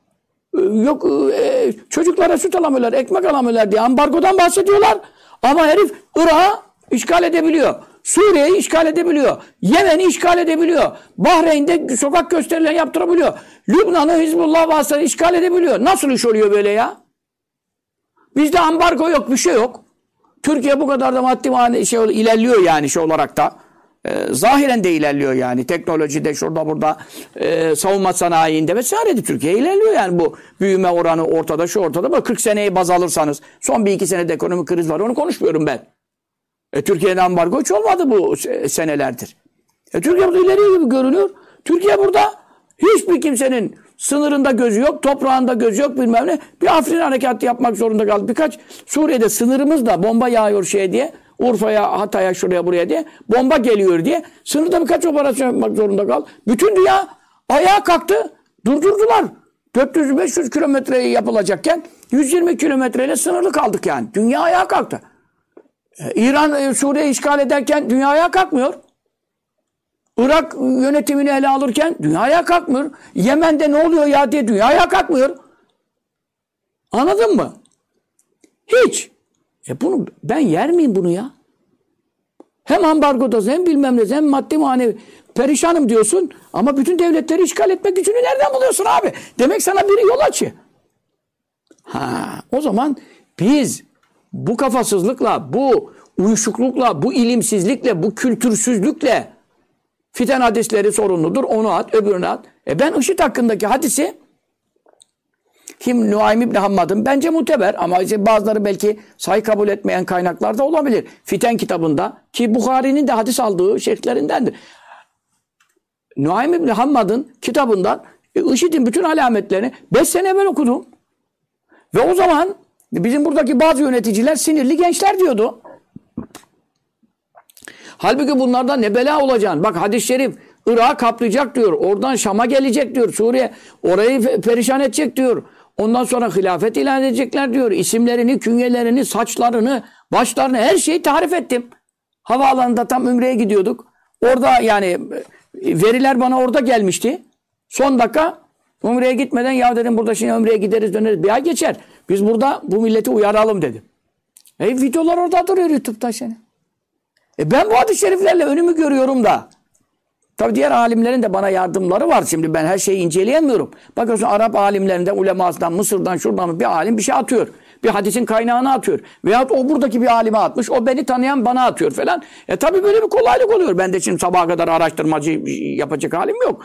Yok çocuklara süt alamıyorlar, ekmek alamıyorlar diye ambargodan bahsediyorlar. Ama herif Irak'ı işgal edebiliyor. Suriye'yi işgal edebiliyor. Yemen'i işgal edebiliyor. Bahreyn'de sokak gösterileri yaptırabiliyor. Lübnan'ı Hizbullah vasıtasıyla işgal edebiliyor. Nasıl iş oluyor böyle ya? Bizde ambargo yok, bir şey yok. Türkiye bu kadar da maddi ilerliyor yani olarak da. Zahiren de ilerliyor yani. Teknolojide, şurada burada, savunma sanayinde vesaire Türkiye ilerliyor yani. Bu büyüme oranı ortada, şu ortada. Bak 40 seneyi baz alırsanız, son bir iki senede ekonomik kriz var, onu konuşmuyorum ben. Türkiye'de ambargo hiç olmadı bu senelerdir. Türkiye burada ileriye gibi görünüyor. Türkiye burada hiçbir kimsenin sınırında gözü yok, toprağında gözü yok bilmem ne. Bir Afrin harekatı yapmak zorunda kaldı. Birkaç Suriye'de sınırımızda bomba yağıyor diye. Urfa'ya, Hatay'a, şuraya buraya diye. Bomba geliyor diye. Sınırda birkaç operasyon yapmak zorunda kaldı. Bütün dünya ayağa kalktı. Durdurdular. 400-500 kilometreye yapılacakken 120 kilometreyle sınırlı kaldık yani. Dünya ayağa kalktı. İran Suriye'yi işgal ederken dünya ayağa kalkmıyor. Irak yönetimini ele alırken dünya ayağa kalkmıyor. Yemen'de ne oluyor ya diye dünya ayağa kalkmıyor. Anladın mı? Hiç. Bunu ben yer miyim bunu ya? Hem ambargodasın, hem bilmem ne, hem maddi manevi perişanım diyorsun ama bütün devletleri işgal etme gücünü nereden buluyorsun abi? Demek sana biri yol açıyor. O zaman biz bu kafasızlıkla, bu uyuşuklukla, bu ilimsizlikle, bu kültürsüzlükle fiten hadisleri sorunludur. Onu at, öbürünü at. Ben IŞİD hakkındaki hadisi kim Nuaym İbni Hammad'ın bence muteber ama işte bazıları belki sahih kabul etmeyen kaynaklarda olabilir. Fiten kitabında ki Bukhari'nin de hadis aldığı şerhlerindendir. Nuaym İbni Hammad'ın kitabından IŞİD'in bütün alametlerini 5 sene evvel okudum. Ve o zaman bizim buradaki bazı yöneticiler sinirli gençler diyordu. Halbuki bunlardan ne bela olacağını. Bak hadis-i şerif Irak'ı kaplayacak diyor. Oradan Şam'a gelecek diyor. Suriye orayı perişan edecek diyor. Ondan sonra hilafet ilan edecekler diyor. İsimlerini, künyelerini, saçlarını, başlarını her şeyi tarif ettim. Havaalanında tam Ümre'ye gidiyorduk. Orada yani veriler bana orada gelmişti. Son dakika Ümre'ye gitmeden ya dedim burada şimdi Ümre'ye gideriz döneriz. Bir ay geçer. Biz burada bu milleti uyaralım dedim. Videolar orada duruyor YouTube'da şimdi. Ben bu hadis-i şeriflerle önümü görüyorum da. Tabii diğer alimlerin de bana yardımları var. Şimdi ben her şeyi inceleyemiyorum. Bakıyorsun Arap alimlerinden, ulemasından, Mısır'dan, şuradan bir alim bir şey atıyor. Bir hadisin kaynağını atıyor. Veyahut o buradaki bir alime atmış. O beni tanıyan bana atıyor falan. Tabii böyle bir kolaylık oluyor. Ben de şimdi sabaha kadar araştırmacı yapacak halim yok.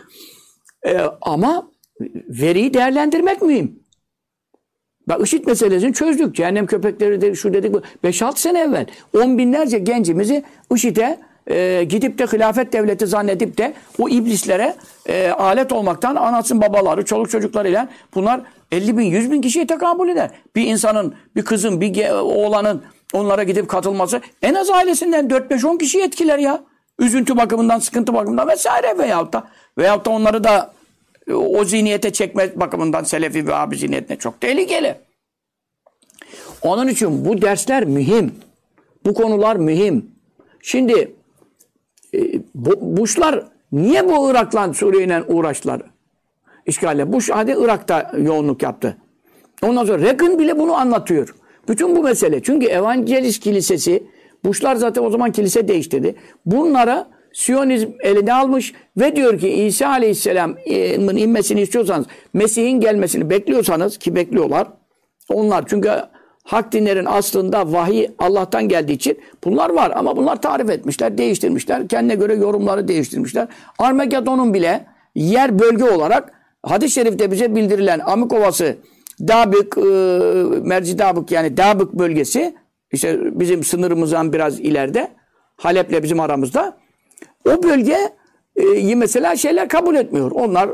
Ama veriyi değerlendirmek mühim. Bak IŞİD meselesini çözdük. Cehennem köpekleri de şu dedik. 5-6 sene evvel 10 binlerce gencimizi IŞİD'e gidip de hilafet devleti zannedip de o iblislere alet olmaktan anasının babaları, çoluk çocuklarıyla bunlar 50 bin, 100 bin kişiye tekamül eder. Bir insanın, bir kızın, bir oğlanın onlara gidip katılması en az ailesinden 4-5-10 kişiyi etkiler ya. Üzüntü bakımından, sıkıntı bakımından vesaire veyahut da onları da o zihniyete çekme bakımından Selefi ve Vehhabi zihniyetine çok tehlikeli. Onun için bu dersler mühim. Bu konular mühim. Şimdi Bush'lar niye bu Irak'la Suriye'yle uğraştılar? İşgalle. Bush hadi Irak'ta yoğunluk yaptı. Ondan sonra Reagan bile bunu anlatıyor. Bütün bu mesele. Çünkü Evangelist Kilisesi, Bush'lar zaten o zaman kilise değiştirdi. Bunlara Siyonizm eline almış ve diyor ki İsa Aleyhisselam'ın inmesini istiyorsanız, Mesih'in gelmesini bekliyorsanız ki bekliyorlar. Onlar çünkü hak dinlerin aslında vahiy Allah'tan geldiği için bunlar var ama bunlar tarif etmişler, değiştirmişler. Kendine göre yorumları değiştirmişler. Armagedon'un bile yer bölge olarak hadis-i şerifte bize bildirilen Amik Ovası, Dabık, Merci Dabık yani Dabık bölgesi işte bizim sınırımızdan biraz ileride Halep'le bizim aramızda o bölge mesela şeyler kabul etmiyor. Onlar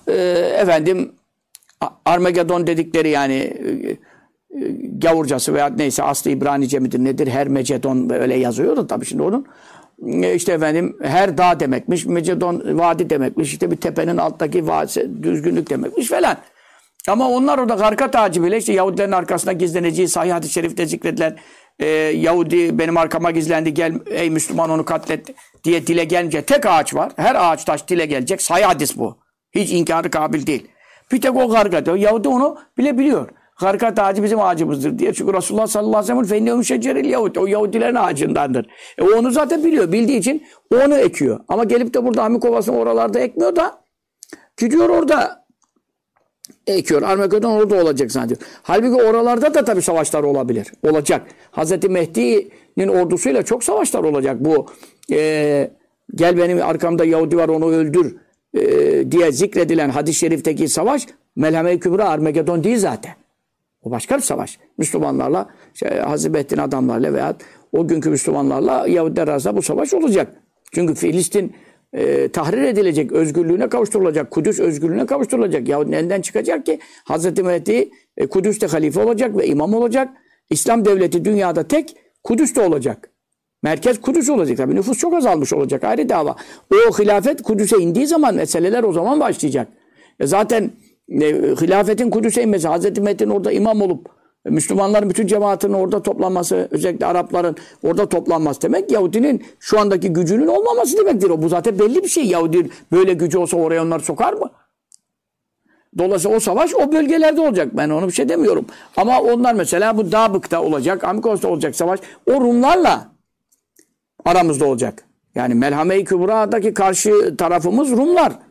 Armagedon dedikleri yani gavurcası veya neyse aslı İbranice midir nedir Hermegedon öyle yazıyor da tabii şimdi onun işte her dağ demekmiş, Megedon vadi demekmiş, işte bir tepenin alttaki vadisi, düzgünlük demekmiş falan. Ama onlar orada garkat ağacı bile işte Yahudilerin arkasında gizleneceği sahih hadis-i şerifte zikredilen Yahudi benim arkama gizlendi gel ey Müslüman onu katlet diye dile gelmeyecek tek ağaç var. Her ağaç taş dile gelecek. Sahih hadis bu. Hiç inkarı kabil değil. Bir tek o garkat. Yahudi onu bile biliyor. Garkat ağacı bizim ağacımızdır diye. Çünkü Resulullah sallallahu aleyhi ve sellem fennehum şeceril Yahudi. O Yahudilerin ağacındandır. O onu zaten biliyor. Bildiği için onu ekiyor. Ama gelip de burada Amik Ovası'nın oralarda ekmiyor da gidiyor orada ekiyor. Armagedon orada olacak zannediyor. Halbuki oralarda da tabii savaşlar olabilir. Olacak. Hazreti Mehdi'nin ordusuyla çok savaşlar olacak. Bu gel benim arkamda Yahudi var onu öldür diye zikredilen hadis-i şerifteki savaş Melheme-i Kübra Armagedon değil zaten. O başka bir savaş. Müslümanlarla Hazreti Mehdi'nin adamlarla veya o günkü Müslümanlarla Yahudiler arasında bu savaş olacak. Çünkü Filistin tahrir edilecek, özgürlüğüne kavuşturulacak, Kudüs özgürlüğüne kavuşturulacak. Yahudi'nin elinden çıkacak ki Hazreti Mehdi Kudüs'te halife olacak ve imam olacak. İslam devleti dünyada tek Kudüs'te olacak. Merkez Kudüs olacak. Tabii nüfus çok azalmış olacak. Ayrı dava. O hilafet Kudüs'e indiği zaman meseleler o zaman başlayacak. Zaten hilafetin Kudüs'e inmesi, Hazreti Mehdi'nin orada imam olup Müslümanların bütün cemaatinin orada toplanması, özellikle Arapların orada toplanması demek Yahudinin şu andaki gücünün olmaması demektir. Bu zaten belli bir şey. Yahudi böyle gücü olsa oraya onları sokar mı? Dolayısıyla o savaş o bölgelerde olacak. Ben onu bir şey demiyorum. Ama onlar mesela bu Dabık'ta olacak, Amikos'ta olacak savaş. O Rumlarla aramızda olacak. Yani Melhame-i Kübra'daki karşı tarafımız Rumlar.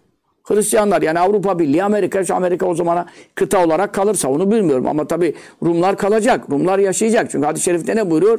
Hristiyanlar yani Avrupa Birliği, Amerika o zamana kıta olarak kalırsa onu bilmiyorum. Ama tabii Rumlar kalacak. Rumlar yaşayacak. Çünkü hadis-i şerifte ne buyuruyor?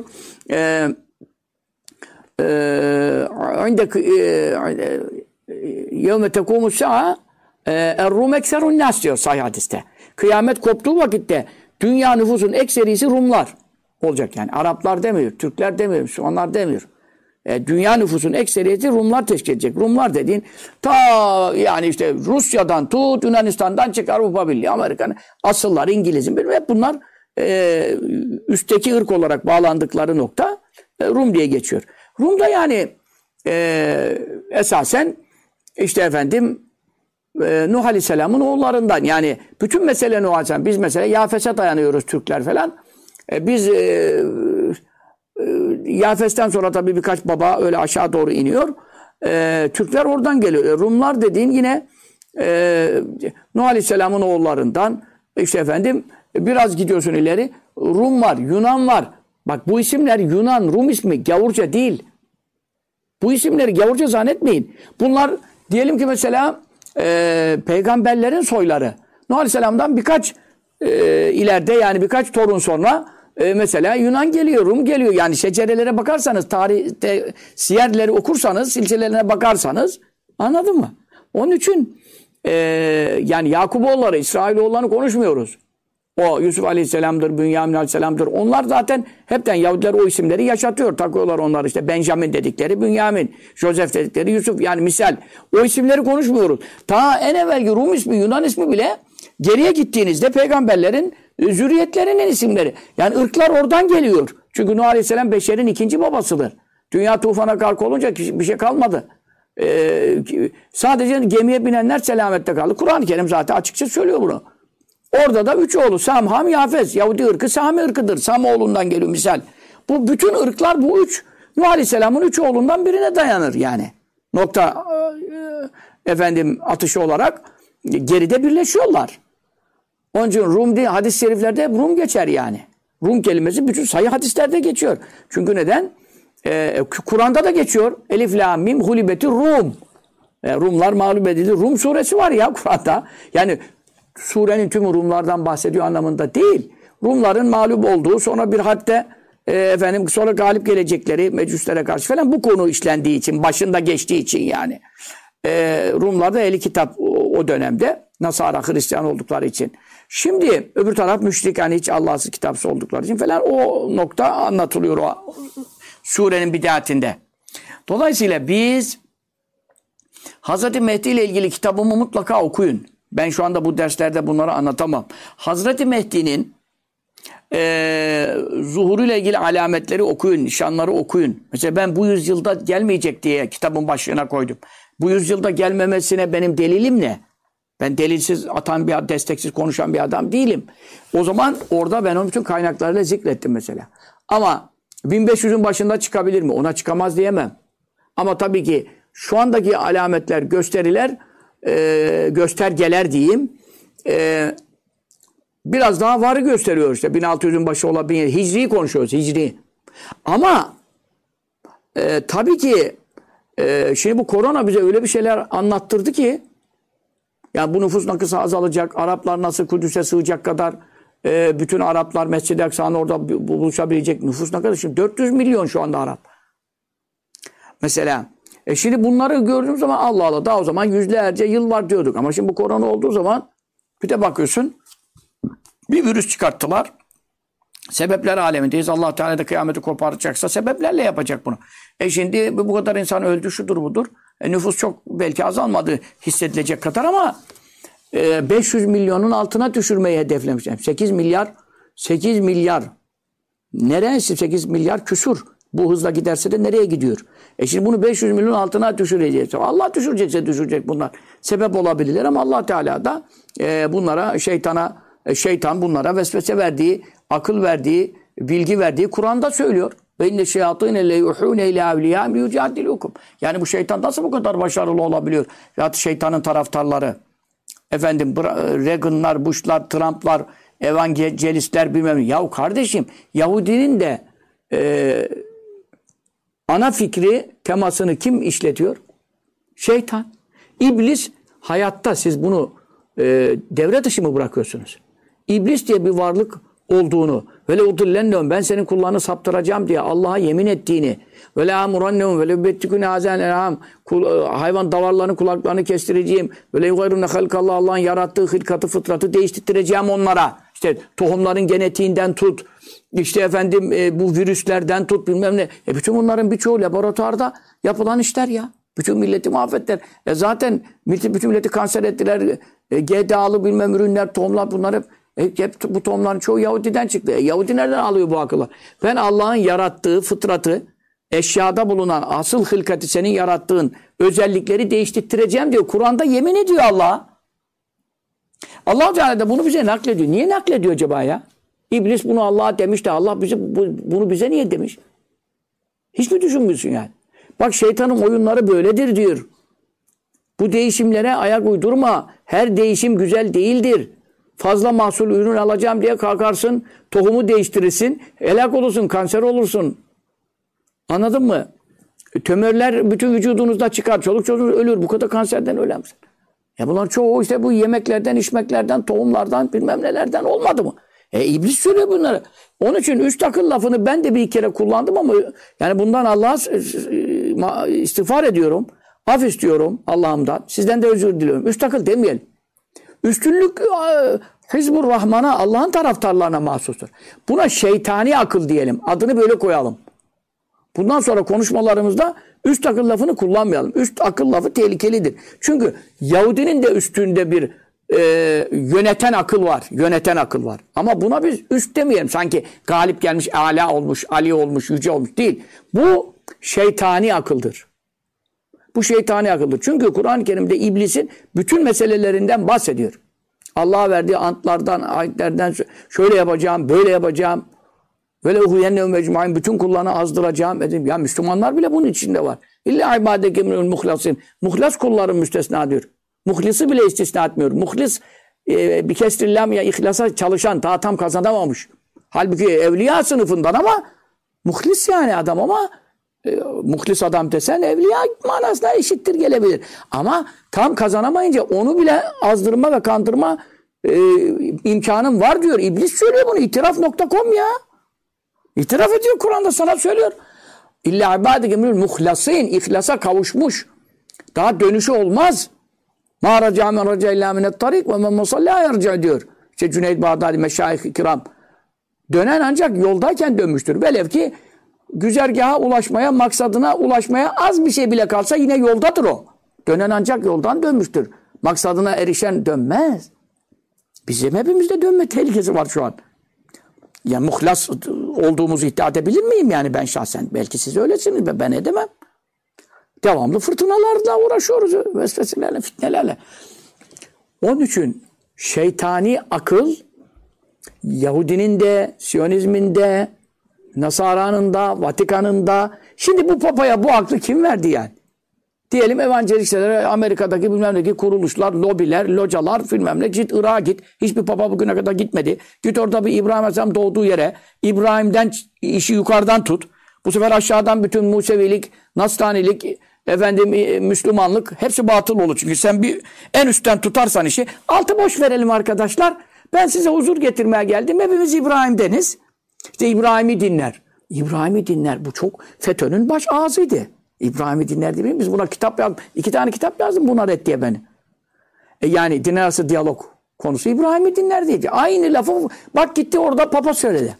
Yevme tekumus sa'a er-Rum ekserun nas diyor sahih hadiste. Kıyamet koptuğu vakitte dünya nüfusun ekserisi Rumlar olacak yani. Araplar demiyor, Türkler demiyor, Müslümanlar demiyor. Dünya nüfusun ekseriyeti Rumlar teşkil edecek. Rumlar dediğin ta yani işte Rusya'dan tut Yunanistan'dan çık Avrupa Birliği, Amerika'nın asıllar, İngiliz'in bilmem hep bunlar üstteki ırk olarak bağlandıkları nokta Rum diye geçiyor. Rum'da yani esasen işte efendim Nuh Aleyhisselam'ın oğullarından yani bütün mesele Nuh Aleyhisselam. Biz mesela Yafes'e dayanıyoruz Türkler falan. Biz Yafes'ten sonra tabii birkaç baba öyle aşağı doğru iniyor. Türkler oradan geliyor. Rumlar dediğin yine Nuh Aleyhisselam'ın oğullarından işte efendim biraz gidiyorsun ileri. Rum var, Yunan var. Bak bu isimler Yunan, Rum ismi gavurca değil. Bu isimleri gavurca zannetmeyin. Bunlar diyelim ki mesela peygamberlerin soyları. Nuh Aleyhisselam'dan birkaç ileride yani birkaç torun sonra mesela Yunan geliyor, Rum geliyor. Yani şecerelere bakarsanız, tarihte siyerleri okursanız, silsilelerine bakarsanız anladın mı? Onun için yani Yakuboğulları, İsrailoğullarını konuşmuyoruz. O Yusuf Aleyhisselam'dır, Bünyamin Aleyhisselam'dır. Onlar zaten hepten Yahudiler o isimleri yaşatıyor. Takıyorlar onlar işte Benjamin dedikleri Bünyamin, Joseph dedikleri Yusuf yani misal. O isimleri konuşmuyoruz. Ta en evvelki Rum ismi, Yunan ismi bile geriye gittiğinizde peygamberlerin zürriyetlerinin isimleri. Yani ırklar oradan geliyor. Çünkü Nuh Aleyhisselam beşerin ikinci babasıdır. Dünya tufana gark olunca bir şey kalmadı. Sadece gemiye binenler selamette kaldı. Kur'an-ı Kerim zaten açıkça söylüyor bunu. Orada da üç oğlu Sam, Ham, Yafes. Yahudi ırkı Sami ırkıdır. Sam oğlundan geliyor misal. Bu bütün ırklar bu üç Nuh Aleyhisselam'ın üç oğlundan birine dayanır yani. Nokta efendim atışı olarak geride birleşiyorlar. Onun için Rum diye hadis-i şeriflerde hep Rum geçer yani. Rum kelimesi bütün sayı hadislerde geçiyor. Çünkü neden? Kur'an'da da geçiyor. Elif, la, mim, hulibeti Rum. Rumlar mağlup edildi. Rum suresi var ya Kur'an'da. Yani surenin tümü Rumlardan bahsediyor anlamında değil. Rumların mağlup olduğu sonra bir hadde efendim sonra galip gelecekleri mecuslere karşı falan bu konu işlendiği için başında geçtiği için yani. Rumlarda ehli kitap o dönemde Nasara Hristiyan oldukları için. Şimdi öbür taraf müşrik yani hiç Allahsız kitapsız oldukları için falan o nokta anlatılıyor o surenin bidayetinde. Dolayısıyla biz Hazreti Mehdi ile ilgili kitabımı mutlaka okuyun. Ben şu anda bu derslerde bunları anlatamam. Hazreti Mehdi'nin zuhuruyla ilgili alametleri okuyun, nişanları okuyun. Mesela ben bu yüzyılda gelmeyecek diye kitabın başlığına koydum. Bu yüzyılda gelmemesine benim delilim ne? Ben delilsiz atan bir desteksiz konuşan bir adam değilim. O zaman orada ben onun bütün kaynaklarıyla zikrettim mesela. Ama 1500'ün başında çıkabilir mi? Ona çıkamaz diyemem. Ama tabii ki şu andaki alametler, gösteriler, göstergeler diyeyim. Biraz daha varı gösteriyor işte. 1600'ün başı olabilir. Hicri konuşuyoruz. Hicri. Ama tabii ki şimdi bu korona bize öyle bir şeyler anlattırdı ki yani bu nüfus nakısı azalacak. Araplar nasıl Kudüs'e sığacak kadar bütün Araplar Mescid-i Aksa'nın orada buluşabilecek nüfus nakısı. Şimdi 400 milyon şu anda Arap. Mesela şimdi bunları gördüğüm zaman Allah Allah daha o zaman yüzlerce yıl var diyorduk. Ama şimdi bu korona olduğu zaman bir de bakıyorsun bir virüs çıkarttılar. Sebepler alemindeyiz. Allah Teala da kıyameti koparacaksa sebeplerle yapacak bunu. Şimdi bu kadar insan öldü şudur budur. Nüfus çok belki azalmadı hissedilecek kadar ama 500 milyonun altına düşürmeyi hedeflemişler. 8 milyar. Neresi 8 milyar küsur. Bu hızla giderse de nereye gidiyor? Şimdi bunu 500 milyon altına düşüreceğiz. Allah düşürecekse düşürecek bunlar. Sebep olabilirler ama Allah Teala da bunlara şeytan bunlara vesvese verdiği, akıl verdiği, bilgi verdiği Kur'an'da söylüyor. Ve inne şeyatîne le yuhûne ilâ evliyâhim liyucâdilûkum. Yani bu şeytan nasıl bu kadar başarılı olabiliyor? Ya şeytanın taraftarları, efendim Reagan'lar, Bush'lar, Trump'lar, evangelistler bilmem ne. Yahu kardeşim, Yahudinin de ana fikri, temasını kim işletiyor? Şeytan. İblis hayatta siz bunu devre dışı mı bırakıyorsunuz? İblis diye bir varlık olduğunu ve le udillennehum, ben senin kullarını saptıracağım diye Allah'a yemin ettiğini ve la amurannehum ve le ubettikune azen elham, hayvan davarlarını kulaklarını kestireceğim ve le yugayrune halkallah, Allah'ın yarattığı hılkatı fıtratı değiştireceğim onlara. İşte tohumların genetiğinden tut, işte efendim bu virüslerden tut, bilmem ne. Bütün bunların birçoğu laboratuvarda yapılan işler ya. Bütün milleti mahvettiler. Zaten bütün milleti kanser ettiler. GDA'lı bilmem ürünler, tohumlar, bunlar hep bu tohumların çoğu Yahudiden çıktı. Yahudi nereden alıyor bu akıllar? Ben Allah'ın yarattığı fıtratı, eşyada bulunan asıl hılkati, senin yarattığın özellikleri değiştireceğim diyor. Kur'an'da yemin ediyor Allah. Allah Teala da bunu bize naklediyor. Niye naklediyor acaba ya? İblis bunu Allah'a demiş de Allah bunu bize niye demiş? Hiç mi düşünmüyorsun yani? Bak, şeytanın oyunları böyledir diyor. Bu değişimlere ayak uydurma. Her değişim güzel değildir. Fazla mahsul ürün alacağım diye kalkarsın, tohumu değiştirirsin, helak olursun, kanser olursun. Anladın mı? Tümörler bütün vücudunuzda çıkar, çoluk çocuğunuz ölür. Bu kadar kanserden ölemezsin. Ya bunlar çoğu işte bu yemeklerden, içmeklerden, tohumlardan, bilmem nelerden olmadı mı? İblis söylüyor bunları. Onun için üç akıl lafını ben de bir kere kullandım ama yani bundan Allah'a istiğfar ediyorum. Af istiyorum Allah'ımdan. Sizden de özür diliyorum. Üç akıl demeyelim. Üstünlük Hizbur Rahman'a, Allah'ın taraftarlarına mahsustur. Buna şeytani akıl diyelim. Adını böyle koyalım. Bundan sonra konuşmalarımızda üst akıl lafını kullanmayalım. Üst akıl lafı tehlikelidir. Çünkü Yahudinin de üstünde bir yöneten akıl var. Yöneten akıl var. Ama buna biz üst demeyelim. Sanki galip gelmiş, âlâ olmuş, Ali olmuş, yüce olmuş değil. Bu şeytani akıldır. Bu şeytani akıldır. Çünkü Kur'an-ı Kerim'de iblisin bütün meselelerinden bahsediyor. Allah'a verdiği antlardan, ayetlerden şöyle yapacağım, böyle yapacağım. Böyle uhuyennehum ecmaîn, bütün kullarını azdıracağım. Ya Müslümanlar bile bunun içinde var. İlla ibadeke minel muhlasin. Muhlas kulların müstesna diyor. Muhlisi bile istisna etmiyor. Muhlis bir kesrillam ya ihlasa çalışan, daha tam kazanamamış. Halbuki evliya sınıfından ama muhlis yani adam, ama muhlis adam desen evliya manasına eşittir gelebilir. Ama tam kazanamayınca onu bile azdırma ve kandırma imkanım var diyor. İblis söylüyor bunu. İtiraf.com ya. İtiraf ediyor, Kur'an'da sana söylüyor. İlla ibadeke minel muhlasin, ihlasa kavuşmuş. Daha dönüşü olmaz. Ma raca men raca illa minet tarik ve men musalla yerca diyor. İşte Cüneyd Bağdadi, meşayih-i kiram. Dönen ancak yoldayken dönmüştür. Velev ki güzergaha ulaşmaya, maksadına ulaşmaya az bir şey bile kalsa yine yoldadır o. Dönen ancak yoldan dönmüştür. Maksadına erişen dönmez. Bizim hepimizde dönme tehlikesi var şu an. Ya muhlas olduğumuzu iddia edebilir miyim yani ben şahsen? Belki siz öylesiniz, ben edemem. Devamlı fırtınalarla uğraşıyoruz. Vesveselerle, fitnelerle. Onun için şeytani akıl Yahudinin de, Siyonizmin de, Nasara'nın da, Vatikan'ın da. Şimdi bu papaya bu aklı kim verdi yani? Diyelim evangelistlere, Amerika'daki bilmem ne kuruluşlar, lobiler, localar, bilmem ne, git Irak'a git. Hiçbir papa bugüne kadar gitmedi. Git orada bir İbrahim Aleyhisselam doğduğu yere, İbrahim'den işi yukarıdan tut. Bu sefer aşağıdan bütün Musevilik, Nasranilik, Müslümanlık hepsi batıl olur. Çünkü sen bir en üstten tutarsan işi, altı boş verelim arkadaşlar. Ben size huzur getirmeye geldim. Hepimiz İbrahim'deniz. İşte İbrahim'i dinler. İbrahim'i dinler. Bu çok FETÖ'nün baş ağzıydı. İbrahim'i dinler değil mi? Biz buna kitap yazdım. 2 tane kitap yazdım buna red diye beni. Yani din arası diyalog konusu İbrahim'i dinler diye. Aynı lafı bak gitti orada papa söyledi.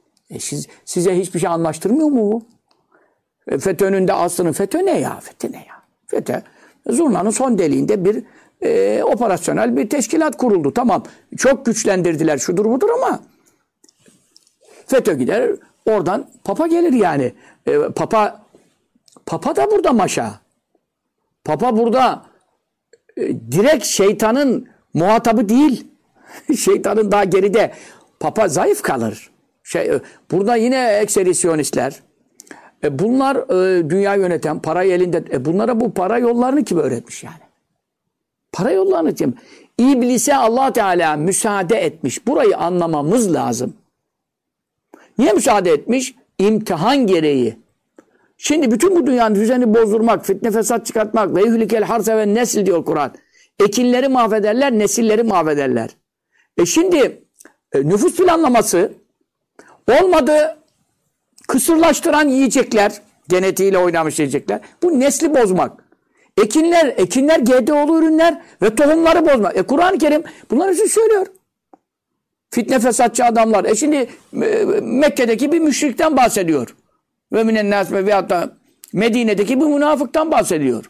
Size hiçbir şey anlaştırmıyor mu bu? FETÖ'nün de aslının FETÖ ne ya? FETÖ ne ya? FETÖ zurnanın son deliğinde bir operasyonel bir teşkilat kuruldu. Tamam. Çok güçlendirdiler şudur budur ama FETÖ gider oradan papa gelir yani. Papa da burada maşa. Papa burada direkt şeytanın muhatabı değil. Şeytanın daha geride. Papa zayıf kalır. Burada yine ekseri Siyonistler. Bunlar dünya yöneten, parayı elinde. Bunlara bu para yollarını kim öğretmiş yani? Para yollarını kim? İblise Allah Teala müsaade etmiş. Burayı anlamamız lazım. Niye müsaade etmiş? İmtihan gereği. Şimdi bütün bu dünyanın düzeni bozdurmak, fitne fesat çıkartmak ve yuhlikel harse ve nesil diyor Kur'an. Ekinleri mahvederler, nesilleri mahvederler. Şimdi nüfus planlaması olmadı, kısırlaştıran yiyecekler, genetiğiyle oynamış yiyecekler. Bu nesli bozmak. Ekinler GDO'lu ürünler ve tohumları bozmak. Kur'an-ı Kerim bunları hepsini söylüyor. Fitne fesatçı adamlar. Şimdi Mekke'deki bir müşrikten bahsediyor. Ve minen nas ve hatta Medine'deki bir münafıktan bahsediyor.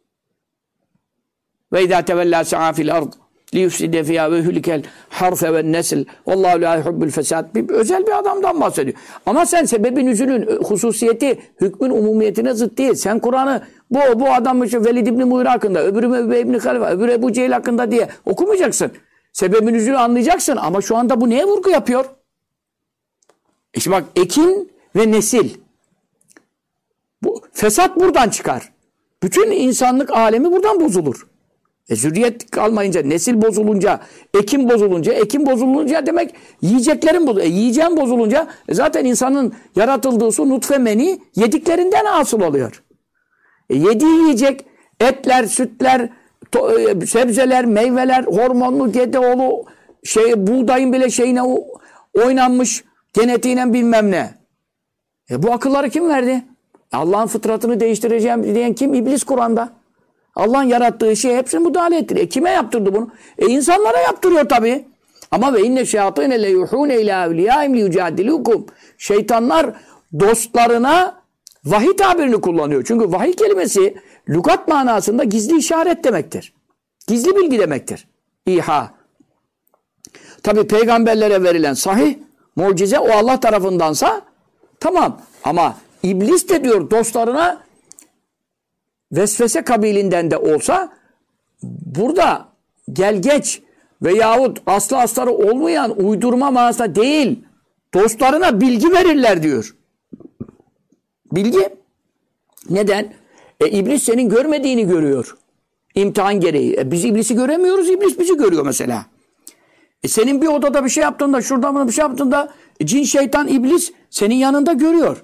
Ve izâ tevellâ sa'a fil ard liyufside fiyâ ve hülikel harfe ve nesil vallâhu lâ yuhibbul fesâd. Özel bir adamdan bahsediyor. Ama sen sebebin üzülün, hususiyeti, hükmün umumiyetine zıt değil. Sen Kur'an'ı bu adam Velid İbni Muğir hakkında, öbürü Übey İbni Halife, öbürü Ebu Cehil hakkında diye okumayacaksın. Sebebin üzülü anlayacaksın. Ama şu anda bu neye vurgu yapıyor? İşte bak, ekin ve nesil. Bu fesat buradan çıkar. Bütün insanlık alemi buradan bozulur. Zürriyet kalmayınca, nesil bozulunca, ekin bozulunca demek yiyeceklerin bozulunca. Yiyeceğin bozulunca zaten insanın yaratıldığı su nutfe meni yediklerinden hasıl oluyor. Yediği yiyecek, etler, sütler, sebzeler, meyveler, hormonlu, GDO'lu, buğdayın bile şeyine oynanmış, genetiğine bilmem ne. Bu akılları kim verdi? Allah'ın fıtratını değiştireceğim diyen kim? İblis Kur'an'da. Allah'ın yarattığı şeye hepsini müdahale ettir. Kime yaptırdı bunu? İnsanlara yaptırıyor tabii. Ama ve inne şeyatîne le yuhûne ilâ evliyâhim liyucâdilûkum. Şeytanlar dostlarına vahiy tabirini kullanıyor. Çünkü vahiy kelimesi lügat manasında gizli işaret demektir. Gizli bilgi demektir. İha. Tabii peygamberlere verilen sahih, mucize o Allah tarafındansa tamam. Ama İblis de diyor dostlarına vesvese kabilinden de olsa burada gelgeç veyahut aslı astarı olmayan uydurma manasında değil, dostlarına bilgi verirler diyor. Bilgi. Neden? İblis senin görmediğini görüyor. İmtihan gereği. Biz iblisi göremiyoruz, iblis bizi görüyor mesela. Senin bir odada bir şey yaptığında, şuradan bir şey yaptığında cin, şeytan, iblis senin yanında görüyor.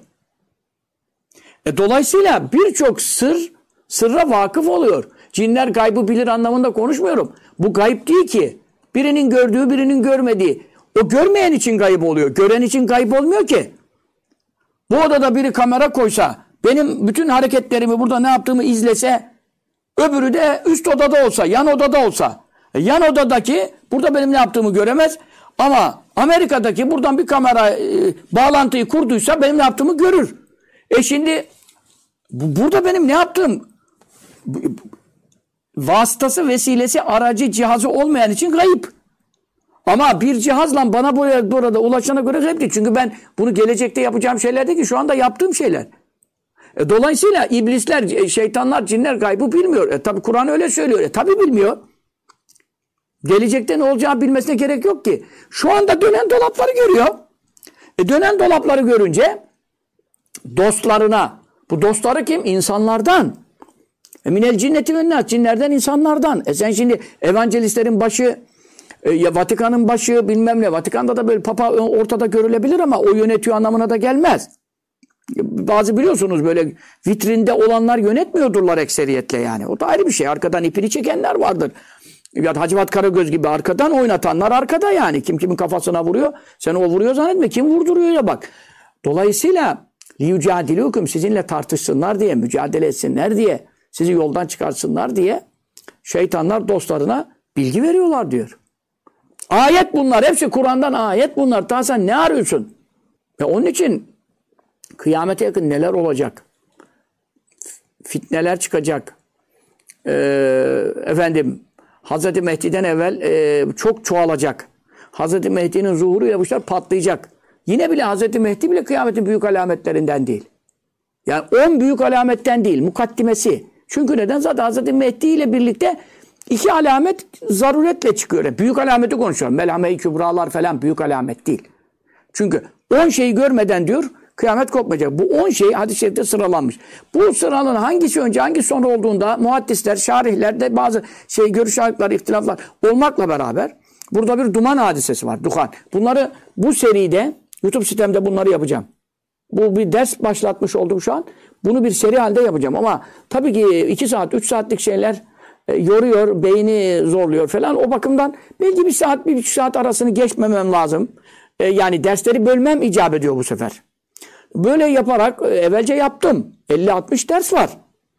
Dolayısıyla birçok sırra vakıf oluyor. Cinler gaybı bilir anlamında konuşmuyorum. Bu gayb değil ki. Birinin gördüğü, birinin görmediği. O görmeyen için gayb oluyor. Gören için gayb olmuyor ki. Bu odada biri kamera koysa, benim bütün hareketlerimi, burada ne yaptığımı izlese, öbürü de üst odada olsa, yan odada olsa, yan odadaki burada benim ne yaptığımı göremez. Ama Amerika'daki buradan bir kamera bağlantıyı kurduysa benim ne yaptığımı görür. Şimdi burada benim ne yaptığım vasıtası, vesilesi, aracı, cihazı olmayan için gayip. Ama bir cihazla bana burada ulaşana göre gayiptir. Çünkü ben bunu gelecekte yapacağım şeyler değil ki, şu anda yaptığım şeyler. Dolayısıyla iblisler, şeytanlar, cinler gaybı bilmiyor. Tabi Kur'an öyle söylüyor. Tabi bilmiyor. Gelecekte ne olacağı bilmesine gerek yok ki. Şu anda dönen dolapları görüyor. Dönen dolapları görünce dostlarına, bu dostları kim? İnsanlardan. Minel cinneti ve nas, cinlerden, insanlardan. Sen şimdi evangelistlerin başı, Vatikan'ın başı, bilmem ne. Vatikan'da da böyle papa ortada görülebilir ama o yönetiyor anlamına da gelmez. Bazı biliyorsunuz böyle vitrinde olanlar yönetmiyordurlar ekseriyetle yani. O da ayrı bir şey. Arkadan ipini çekenler vardır. Ya Hacivat Karagöz gibi arkadan oynatanlar arkada yani. Kim kimin kafasına vuruyor? Sen o vuruyor zannetme. Kim vurduruyor ya bak. Dolayısıyla liyucadilûküm, sizinle tartışsınlar diye, mücadele etsinler diye, sizi yoldan çıkarsınlar diye şeytanlar dostlarına bilgi veriyorlar diyor. Ayet bunlar. Hepsi Kur'an'dan ayet bunlar. Daha sen ne arıyorsun? Onun için kıyamete yakın neler olacak? Fitneler çıkacak. Hazreti Mehdi'den evvel çok çoğalacak. Hazreti Mehdi'nin zuhuru yapışlar patlayacak. Yine bile Hazreti Mehdi bile kıyametin büyük alametlerinden değil. Yani 10 büyük alametten değil. Mukaddimesi. Çünkü neden? Zaten Hazreti Mehdi ile birlikte 2 alamet zaruretle çıkıyor. Büyük alameti konuşuyorum. Melhame-i kübralar falan büyük alamet değil. Çünkü 10 şeyi görmeden diyor kıyamet kopmayacak. Bu 10 şey hadis-i şerifte sıralanmış. Bu sıralanan hangisi önce hangisi sonra olduğunda muhaddisler, şarihlerde bazı görüş ayrılıkları, ihtilaflar olmakla beraber burada bir duman hadisesi var. Duhan. Bunları bu seride YouTube sitemde bunları yapacağım. Bu bir ders başlatmış oldum şu an. Bunu bir seri halde yapacağım ama tabii ki 2 saat, 3 saatlik şeyler yoruyor, beyni zorluyor falan. O bakımdan belki bir saat, 1,5 saat arasını geçmemem lazım. Yani dersleri bölmem icap ediyor bu sefer. Böyle yaparak evvelce yaptım. 50-60 ders var.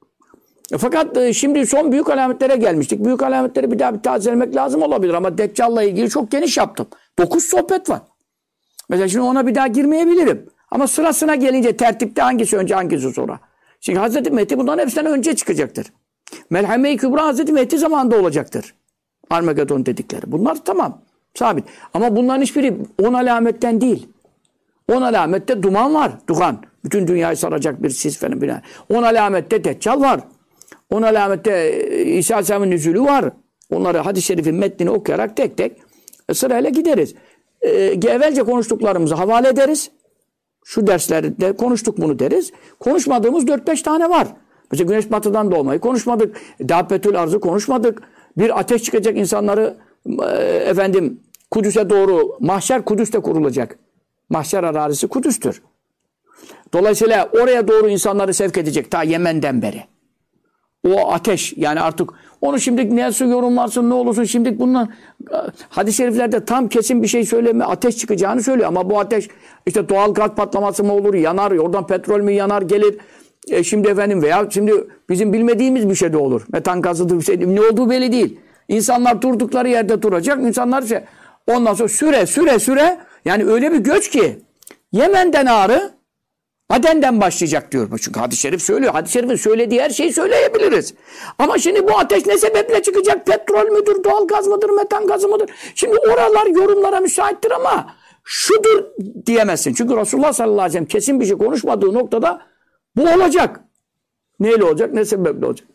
Fakat şimdi son büyük alametlere gelmiştik. Büyük alametleri bir daha bir tazelemek lazım olabilir ama Deccal'la ilgili çok geniş yaptım. 9 sohbet var. Mesela şimdi ona bir daha girmeyebilirim. Ama sırasına gelince tertipte hangisi önce hangisi sonra. Şimdi Hazreti Mehdi bundan hepsinden önce çıkacaktır. Melhame-i Kübra Hazreti Mehdi zamanında olacaktır. Armagedon dedikleri. Bunlar tamam. Sabit. Ama bunların hiçbiri 10 alametten değil. 10 alamette duman var. Duhan. Bütün dünyayı saracak bir sis falan. 10 alamette Deccal var. 10 alamette İsa Aleyhisselam'ın nüzulü var. Onları hadis-i şerifin metnini okuyarak tek tek sırayla gideriz. Evvelce konuştuklarımızı havale ederiz. Şu derslerde konuştuk bunu deriz. Konuşmadığımız 4-5 tane var. Mesela güneş batıdan doğmayı konuşmadık. Dabbetül arzı konuşmadık. Bir ateş çıkacak insanları Kudüs'e doğru, mahşer Kudüs'te kurulacak. Mahşer arazisi Kudüs'tür. Dolayısıyla oraya doğru insanları sevk edecek ta Yemen'den beri. O ateş yani artık onu şimdi nasıl yorumlarsın ne olursun şimdi bundan hadis-i şeriflerde tam kesin bir şey söyleme ateş çıkacağını söylüyor ama bu ateş işte doğal gaz patlaması mı olur yanar oradan petrol mü yanar gelir şimdi veya şimdi bizim bilmediğimiz bir şey de olur metan gazıdır bir şey ne olduğu belli değil insanlar durdukları yerde duracak insanlar ondan sonra süre yani öyle bir göç ki Yemen'den Ağrı Aden'den başlayacak diyor. Çünkü hadis-i şerif söylüyor. Hadis-i şerifin söylediği her şeyi söyleyebiliriz. Ama şimdi bu ateş ne sebeple çıkacak? Petrol müdür, doğal gaz mıdır, metan gazı mıdır? Şimdi oralar yorumlara müsaittir ama şudur diyemezsin. Çünkü Resulullah sallallahu aleyhi ve sellem kesin bir şey konuşmadığı noktada bu olacak. Neyle olacak, ne sebeple olacak?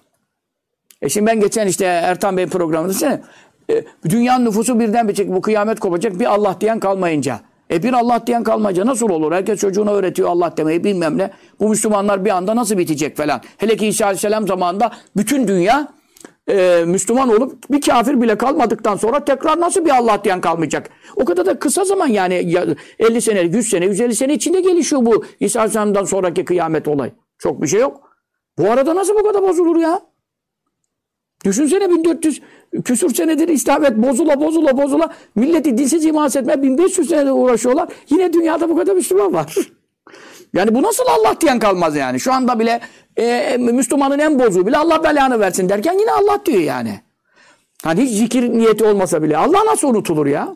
Şimdi ben geçen işte Ertan Bey programında dünyanın nüfusu birden bitecek, bu kıyamet kopacak bir Allah diyen kalmayınca. Bir Allah diyen kalmayınca nasıl olur? Herkes çocuğuna öğretiyor Allah demeyi bilmem ne. Bu Müslümanlar bir anda nasıl bitecek falan. Hele ki İsa Aleyhisselam zamanında bütün dünya Müslüman olup bir kafir bile kalmadıktan sonra tekrar nasıl bir Allah diyen kalmayacak? O kadar da kısa zaman yani 50 sene, 100 sene, 150 sene içinde gelişiyor bu İsa Aleyhisselam'dan sonraki kıyamet olay. Çok bir şey yok. Bu arada nasıl bu kadar bozulur ya? Düşünsene 1400 küsur senedir İslamiyet bozula milleti dilsiz iman etmeye 1500 senedir uğraşıyorlar. Yine dünyada bu kadar Müslüman var. Yani bu nasıl Allah diyen kalmaz yani. Şu anda bile Müslümanın en bozuğu bile Allah belanı versin derken yine Allah diyor yani. Hani hiç zikir niyeti olmasa bile Allah nasıl unutulur ya?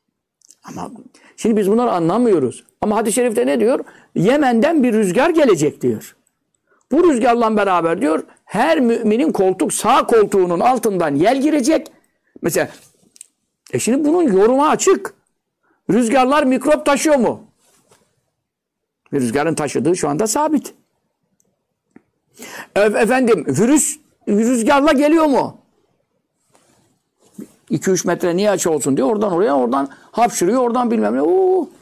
Ama şimdi biz bunları anlamıyoruz. Ama hadis-i şerifte ne diyor? Yemen'den bir rüzgar gelecek diyor. Bu rüzgarla beraber diyor her müminin sağ koltuğunun altından yel girecek. Mesela şimdi bunun yorumu açık. Rüzgarlar mikrop taşıyor mu? Rüzgarın taşıdığı şu anda sabit. Virüs rüzgarla geliyor mu? 2-3 metre niye açı olsun diyor. Oradan oraya oradan hapşırıyor. Oradan bilmem ne.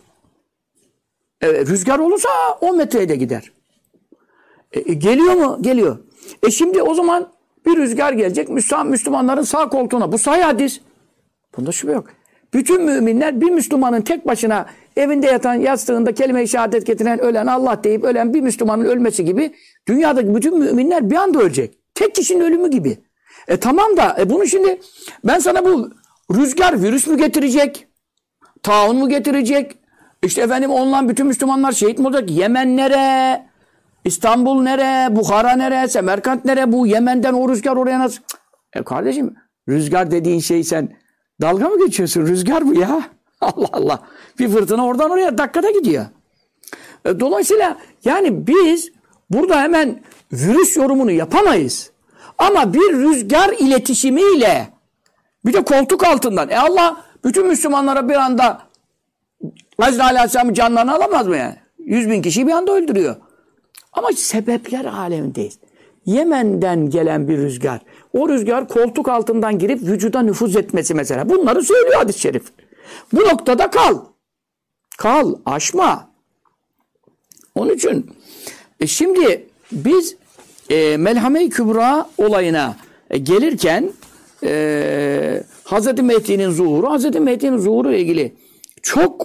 Rüzgar olursa 10 metreye de gider. Geliyor mu? Geliyor. Şimdi o zaman bir rüzgar gelecek Müslümanların sağ koltuğuna. Bu sahih hadis. Bunda şüphe yok. Bütün müminler bir Müslümanın tek başına evinde yatan yastığında kelime-i şehadet getiren ölen Allah deyip ölen bir Müslümanın ölmesi gibi dünyadaki bütün müminler bir anda ölecek. Tek kişinin ölümü gibi. Tamam da bunu şimdi ben sana bu rüzgar virüs mü getirecek? Taun mu getirecek? İşte ondan bütün Müslümanlar şehit mi olacak? Yemen nere? İstanbul nere? Bukhara nere? Semerkant nere? Bu Yemen'den o rüzgar oraya nasıl? Kardeşim rüzgar dediğin şey sen dalga mı geçiyorsun? Rüzgar bu ya. Allah Allah. Bir fırtına oradan oraya dakikada gidiyor. Dolayısıyla yani biz burada hemen virüs yorumunu yapamayız. Ama bir rüzgar iletişimiyle bir de koltuk altından. Allah bütün Müslümanlara bir anda Hazreti Aleyhisselam'ın canlarını alamaz mı yani? 100.000 kişiyi bir anda öldürüyor. Ama sebepler alemindeyiz. Yemen'den gelen bir rüzgar. O rüzgar koltuk altından girip vücuda nüfuz etmesi mesela. Bunları söylüyor hadis-i şerif. Bu noktada kal. Kal, aşma. Onun için şimdi biz Melhame-i Kübra olayına gelirken Hazreti Mehdi'nin zuhuru, Hazreti Mehdi'nin zuhuru ile ilgili çok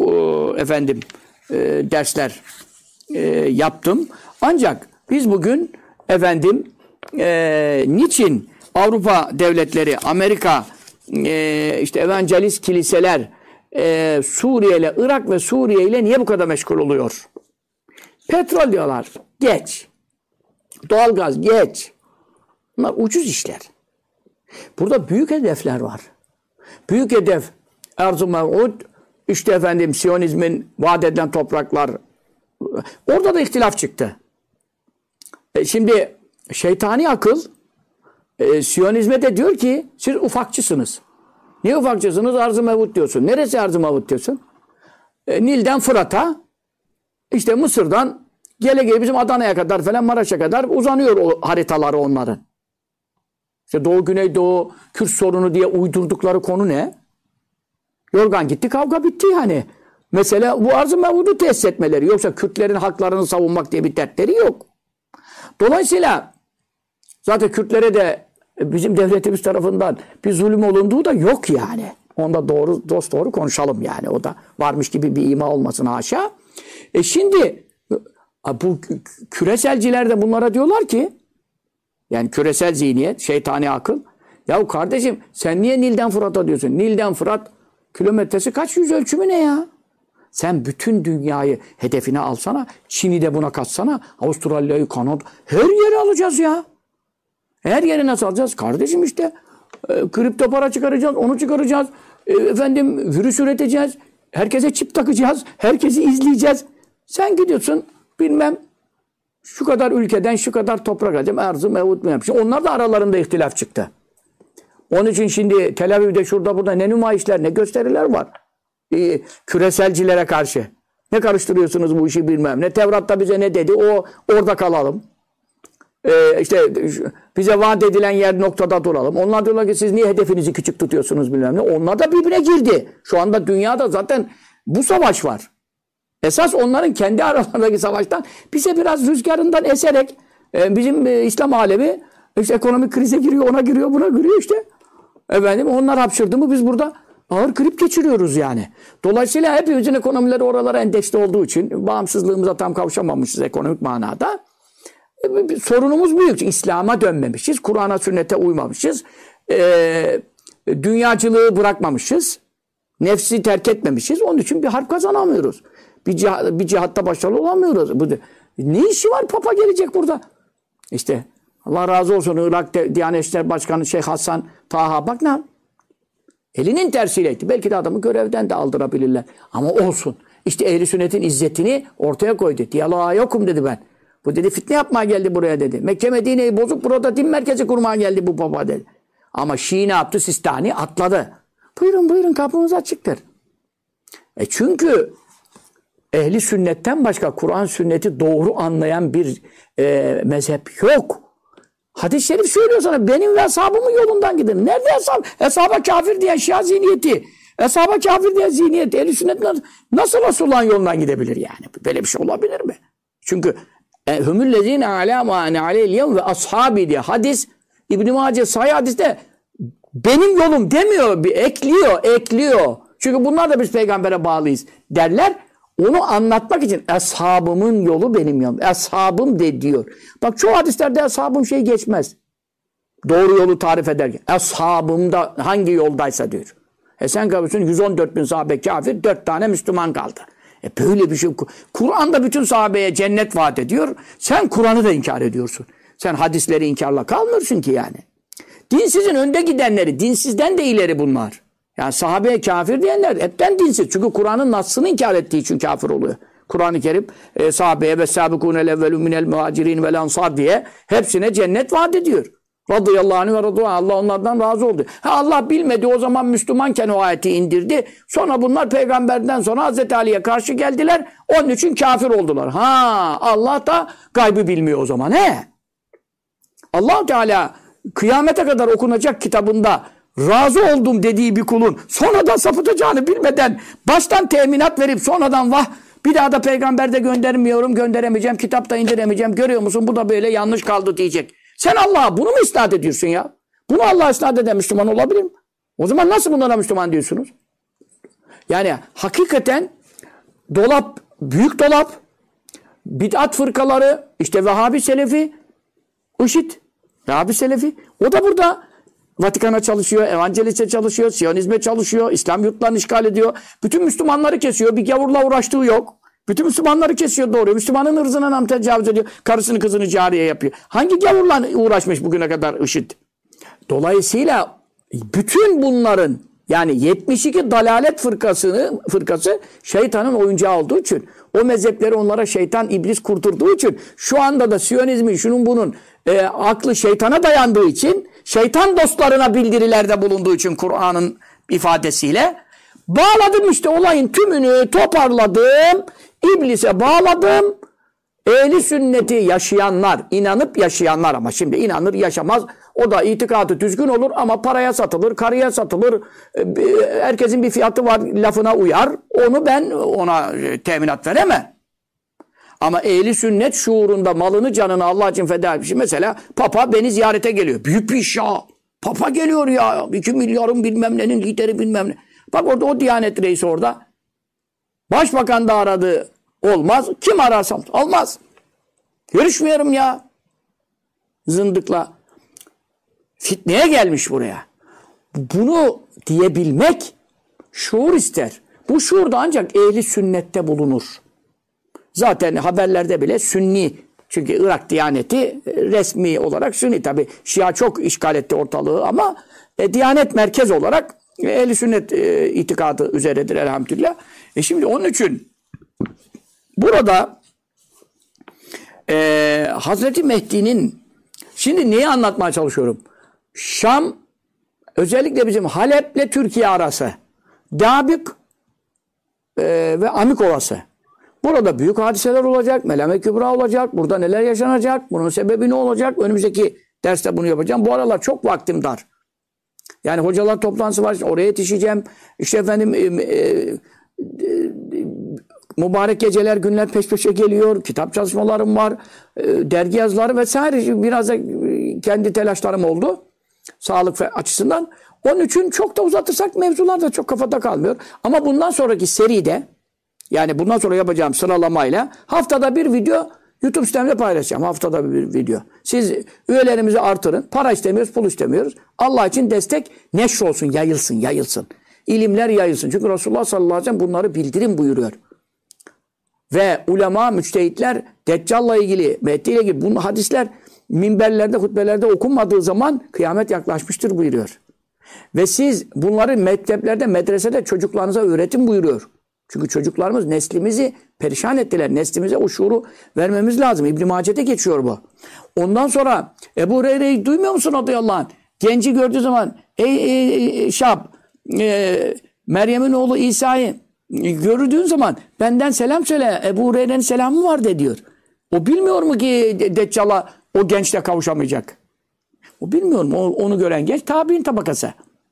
dersler yaptım. Ancak biz bugün niçin Avrupa devletleri, Amerika, işte evangelist kiliseler, Suriye ile, Irak ve Suriye ile niye bu kadar meşgul oluyor? Petrol diyorlar, geç. Doğalgaz, geç. Bunlar ucuz işler. Burada büyük hedefler var. Büyük hedef, Erz-ı Mev'ud, işte efendim Siyonizmin vaat edilen topraklar. Orada da ihtilaf çıktı. Şimdi şeytani akıl, Siyonizme de diyor ki, siz ufakçısınız. Niye ufakçısınız? Arz-ı Mev'ud diyorsun. Neresi Arz-ı Mev'ud diyorsun? Nil'den Fırat'a, işte Mısır'dan gele bizim Adana'ya kadar falan, Maraş'a kadar uzanıyor o haritaları onların. İşte Doğu, Güneydoğu, Kürt sorunu diye uydurdukları konu ne? Yorgan gitti, kavga bitti yani. Mesela bu Arz-ı Mev'ud'u tesis etmeleri. Yoksa Kürtlerin haklarını savunmak diye bir dertleri yok. Dolayısıyla zaten Kürtlere de bizim devletimiz tarafından bir zulüm olunduğu da yok yani. Onda doğru konuşalım yani. O da varmış gibi bir ima olmasın haşa. Şimdi bu küreselciler de bunlara diyorlar ki, yani küresel zihniyet, şeytani akıl. Ya kardeşim sen niye Nil'den Fırat'a diyorsun? Nil'den Fırat kilometresi kaç, yüz ölçümü ne ya? Sen bütün dünyayı hedefine alsana. Çin'i de buna katsana. Avustralya'yı, Kanada. Her yeri alacağız ya. Her yeri nasıl alacağız? Kardeşim işte kripto para çıkaracağız. Onu çıkaracağız. Efendim virüs üreteceğiz. Herkese çip takacağız. Herkesi izleyeceğiz. Sen gidiyorsun bilmem şu kadar ülkeden şu kadar toprak alacağım. Arz-ı Mev'ud mu yapmış? Onlar da aralarında ihtilaf çıktı. Onun için şimdi Tel Aviv'de şurada burada ne nümayişler, ne gösteriler var. Küreselcilere karşı. Ne karıştırıyorsunuz bu işi bilmem. Ne Tevrat'ta bize ne dedi? O orada kalalım. İşte bize vaat edilen yer noktada duralım. Onlar diyorlar ki siz niye hedefinizi küçük tutuyorsunuz bilmem ne. Onlar da birbirine girdi. Şu anda dünyada zaten bu savaş var. Esas onların kendi aralarındaki savaştan bize biraz rüzgarından eserek bizim İslam alemi işte ekonomik krize giriyor, ona giriyor, buna giriyor işte. Efendim onlar hapşırdı mı biz burada ağır grip geçiriyoruz yani. Dolayısıyla hepimizin ekonomileri oralara endeksli olduğu için bağımsızlığımıza tam kavuşamamışız ekonomik manada. Sorunumuz büyük. İslam'a dönmemişiz. Kur'an'a, sünnete uymamışız. Dünyacılığı bırakmamışız. Nefsi terk etmemişiz. Onun için bir harp kazanamıyoruz. Bir cihatta başarılı olamıyoruz. Ne işi var? Papa gelecek burada. İşte Allah razı olsun Irak Diyanet İşleri Başkanı Şeyh Hasan Taha. Bak ne? Elinin tersiyle etti. Belki de adamı görevden de aldırabilirler. Ama olsun. İşte ehli sünnetin izzetini ortaya koydu. Diyaloğa yokum dedi ben. Bu dedi fitne yapmaya geldi buraya dedi. Mekke Medine'yi bozup burada din merkezi kurmaya geldi bu papa dedi. Ama Şii ne yaptı? Sistani atladı. Buyurun kapımız açıktır. Çünkü ehli sünnetten başka Kur'an sünneti doğru anlayan bir mezhep yok. Hadis-i şerif söylüyor sana benim ve ashabımın yolundan gidin. Nerede ashab? Eshaba kafir diyen Şia zihniyeti. Eshaba kafir diyen zihniyeti. Ehli sünnet nasıl Resulullah'ın yolundan gidebilir yani? Böyle bir şey olabilir mi? Çünkü hümüllezine alâ mâ ene aleyhiyem ve ashabi diye hadis İbn-i Mace sahih hadiste benim yolum demiyor. Bir ekliyor. Çünkü bunlar da biz peygambere bağlıyız derler. Onu anlatmak için eshabımın yolu benim yolum. Eshabım de diyor. Bak çoğu hadislerde eshabım şey geçmez. Doğru yolu tarif ederken. Eshabım da hangi yoldaysa diyor. Sen kalıyorsun 114 bin sahabe kafir, 4 tane Müslüman kaldı. Böyle bir şey. Kur'an'da bütün sahabeye cennet vaat ediyor. Sen Kur'an'ı da inkar ediyorsun. Sen hadisleri inkarla kalmıyorsun ki yani. Dinsizin önde gidenleri, dinsizden de ileri bunlar. Yani sahabeye kafir diyenler hepten dinsiz. Çünkü Kur'an'ın nassını inkar ettiği için kafir oluyor. Kur'an-ı Kerim sahabeye ve sâbikûnel evvelû minel muhâcirîn vel ansar diye hepsine cennet vaat ediyor. Radıyallahu anh ve radıyallahu anh. Allah onlardan razı oldu. Allah bilmedi o zaman Müslümanken o ayeti indirdi. Sonra bunlar peygamberden sonra Hazreti Ali'ye karşı geldiler. Onun için kafir oldular. Allah da gaybı bilmiyor o zaman. Allah Teala kıyamete kadar okunacak kitabında razı oldum dediği bir kulun sonradan sapıtacağını bilmeden baştan teminat verip sonradan bir daha da peygamberde gönderemeyeceğim, kitapta indiremeyeceğim, görüyor musun bu da böyle yanlış kaldı diyecek. Sen Allah'a bunu mu isnat ediyorsun ya? Bunu Allah'a isnat eden Müslüman olabilir mi? O zaman nasıl bunlara Müslüman diyorsunuz? Yani hakikaten büyük dolap, bid'at fırkaları, işte Vehhabi, Selefi, IŞİD. Vehhabi Selefi. O da burada Vatikan'a çalışıyor, evangeliste çalışıyor, Siyonizme çalışıyor, İslam yurtlarını işgal ediyor. Bütün Müslümanları kesiyor. Bir gavurla uğraştığı yok. Bütün Müslümanları kesiyor, doğruyor. Müslümanın ırzına nam tecavüz ediyor. Karısını kızını cariye yapıyor. Hangi gavurla uğraşmış bugüne kadar IŞİD? Dolayısıyla bütün bunların yani 72 dalalet fırkası şeytanın oyuncağı olduğu için, o mezhepleri onlara şeytan, iblis kurdurduğu için, şu anda da Siyonizmin, şunun bunun aklı şeytana dayandığı için, şeytan dostlarına bildirilerde bulunduğu için Kur'an'ın ifadesiyle bağladım işte, olayın tümünü toparladım, iblise bağladım. Ehli sünneti yaşayanlar, inanıp yaşayanlar, ama şimdi inanır yaşamaz, o da itikadı düzgün olur ama paraya satılır, karıya satılır, herkesin bir fiyatı var, lafına uyar, onu ben ona teminat veremem. Ama ehli sünnet şuurunda malını canını Allah için feda etmiş. Mesela Papa beni ziyarete geliyor. Büyük bir iş ya. Papa geliyor ya. 2 milyarın bilmem nenin lideri bilmem ne. Bak orada o Diyanet Reisi orada. Başbakan da aradı. Olmaz. Kim ararsam olmaz. Görüşmüyorum ya. Zındıkla. Fitneye gelmiş buraya. Bunu diyebilmek şuur ister. Bu şuur da ancak ehli sünnette bulunur. Zaten haberlerde bile Sünni, çünkü Irak Diyaneti resmi olarak Sünni, tabi Şia çok işgal etti ortalığı ama Diyanet merkez olarak Ehl-i Sünnet itikadı üzeredir elhamdülillah. Şimdi onun için burada Hazreti Mehdi'nin, şimdi neyi anlatmaya çalışıyorum? Şam, özellikle bizim Halep'le Türkiye arası, Dabık ve Amik Ovası. Burada büyük hadiseler olacak, Melame Kübra olacak, burada neler yaşanacak, bunun sebebi ne olacak? Önümüzdeki derste bunu yapacağım. Bu aralar çok vaktim dar. Yani hocalar toplantısı var, oraya yetişeceğim. İşte efendim mübarek geceler, günler peş peşe geliyor. Kitap çalışmalarım var, dergi yazıları vesaire. Biraz da kendi telaşlarım oldu. Sağlık açısından. Onun için çok da uzatırsak mevzular da çok kafada kalmıyor. Ama bundan sonraki seride, yani bundan sonra yapacağım sıralamayla haftada bir video YouTube sitemde paylaşacağım. Haftada bir video. Siz üyelerimizi artırın. Para istemiyoruz, pul istemiyoruz. Allah için destek neşrolsun, yayılsın, yayılsın. İlimler yayılsın. Çünkü Resulullah sallallahu aleyhi ve sellem bunları bildirin buyuruyor. Ve ulema, müçtehitler Deccal'la ilgili, Mehdi ile ilgili bu hadisler minberlerde, hutbelerde okunmadığı zaman kıyamet yaklaşmıştır buyuruyor. Ve siz bunları mekteplerde, medresede çocuklarınıza öğretin buyuruyor. Çünkü çocuklarımız neslimizi perişan ettiler. Neslimize o şuuru vermemiz lazım. İbn-i Mace'de geçiyor bu. Ondan sonra Ebu Hureyre'yi duymuyor musun radıyallahu anh? Genci gördüğü zaman ey Şab, Meryem'in oğlu İsa'yı gördüğün zaman benden selam söyle. Ebu Hureyre'nin selamı var de diyor. O bilmiyor mu ki Deccal'a o gençle kavuşamayacak? O bilmiyor mu? Onu gören genç tabi'in tabakası.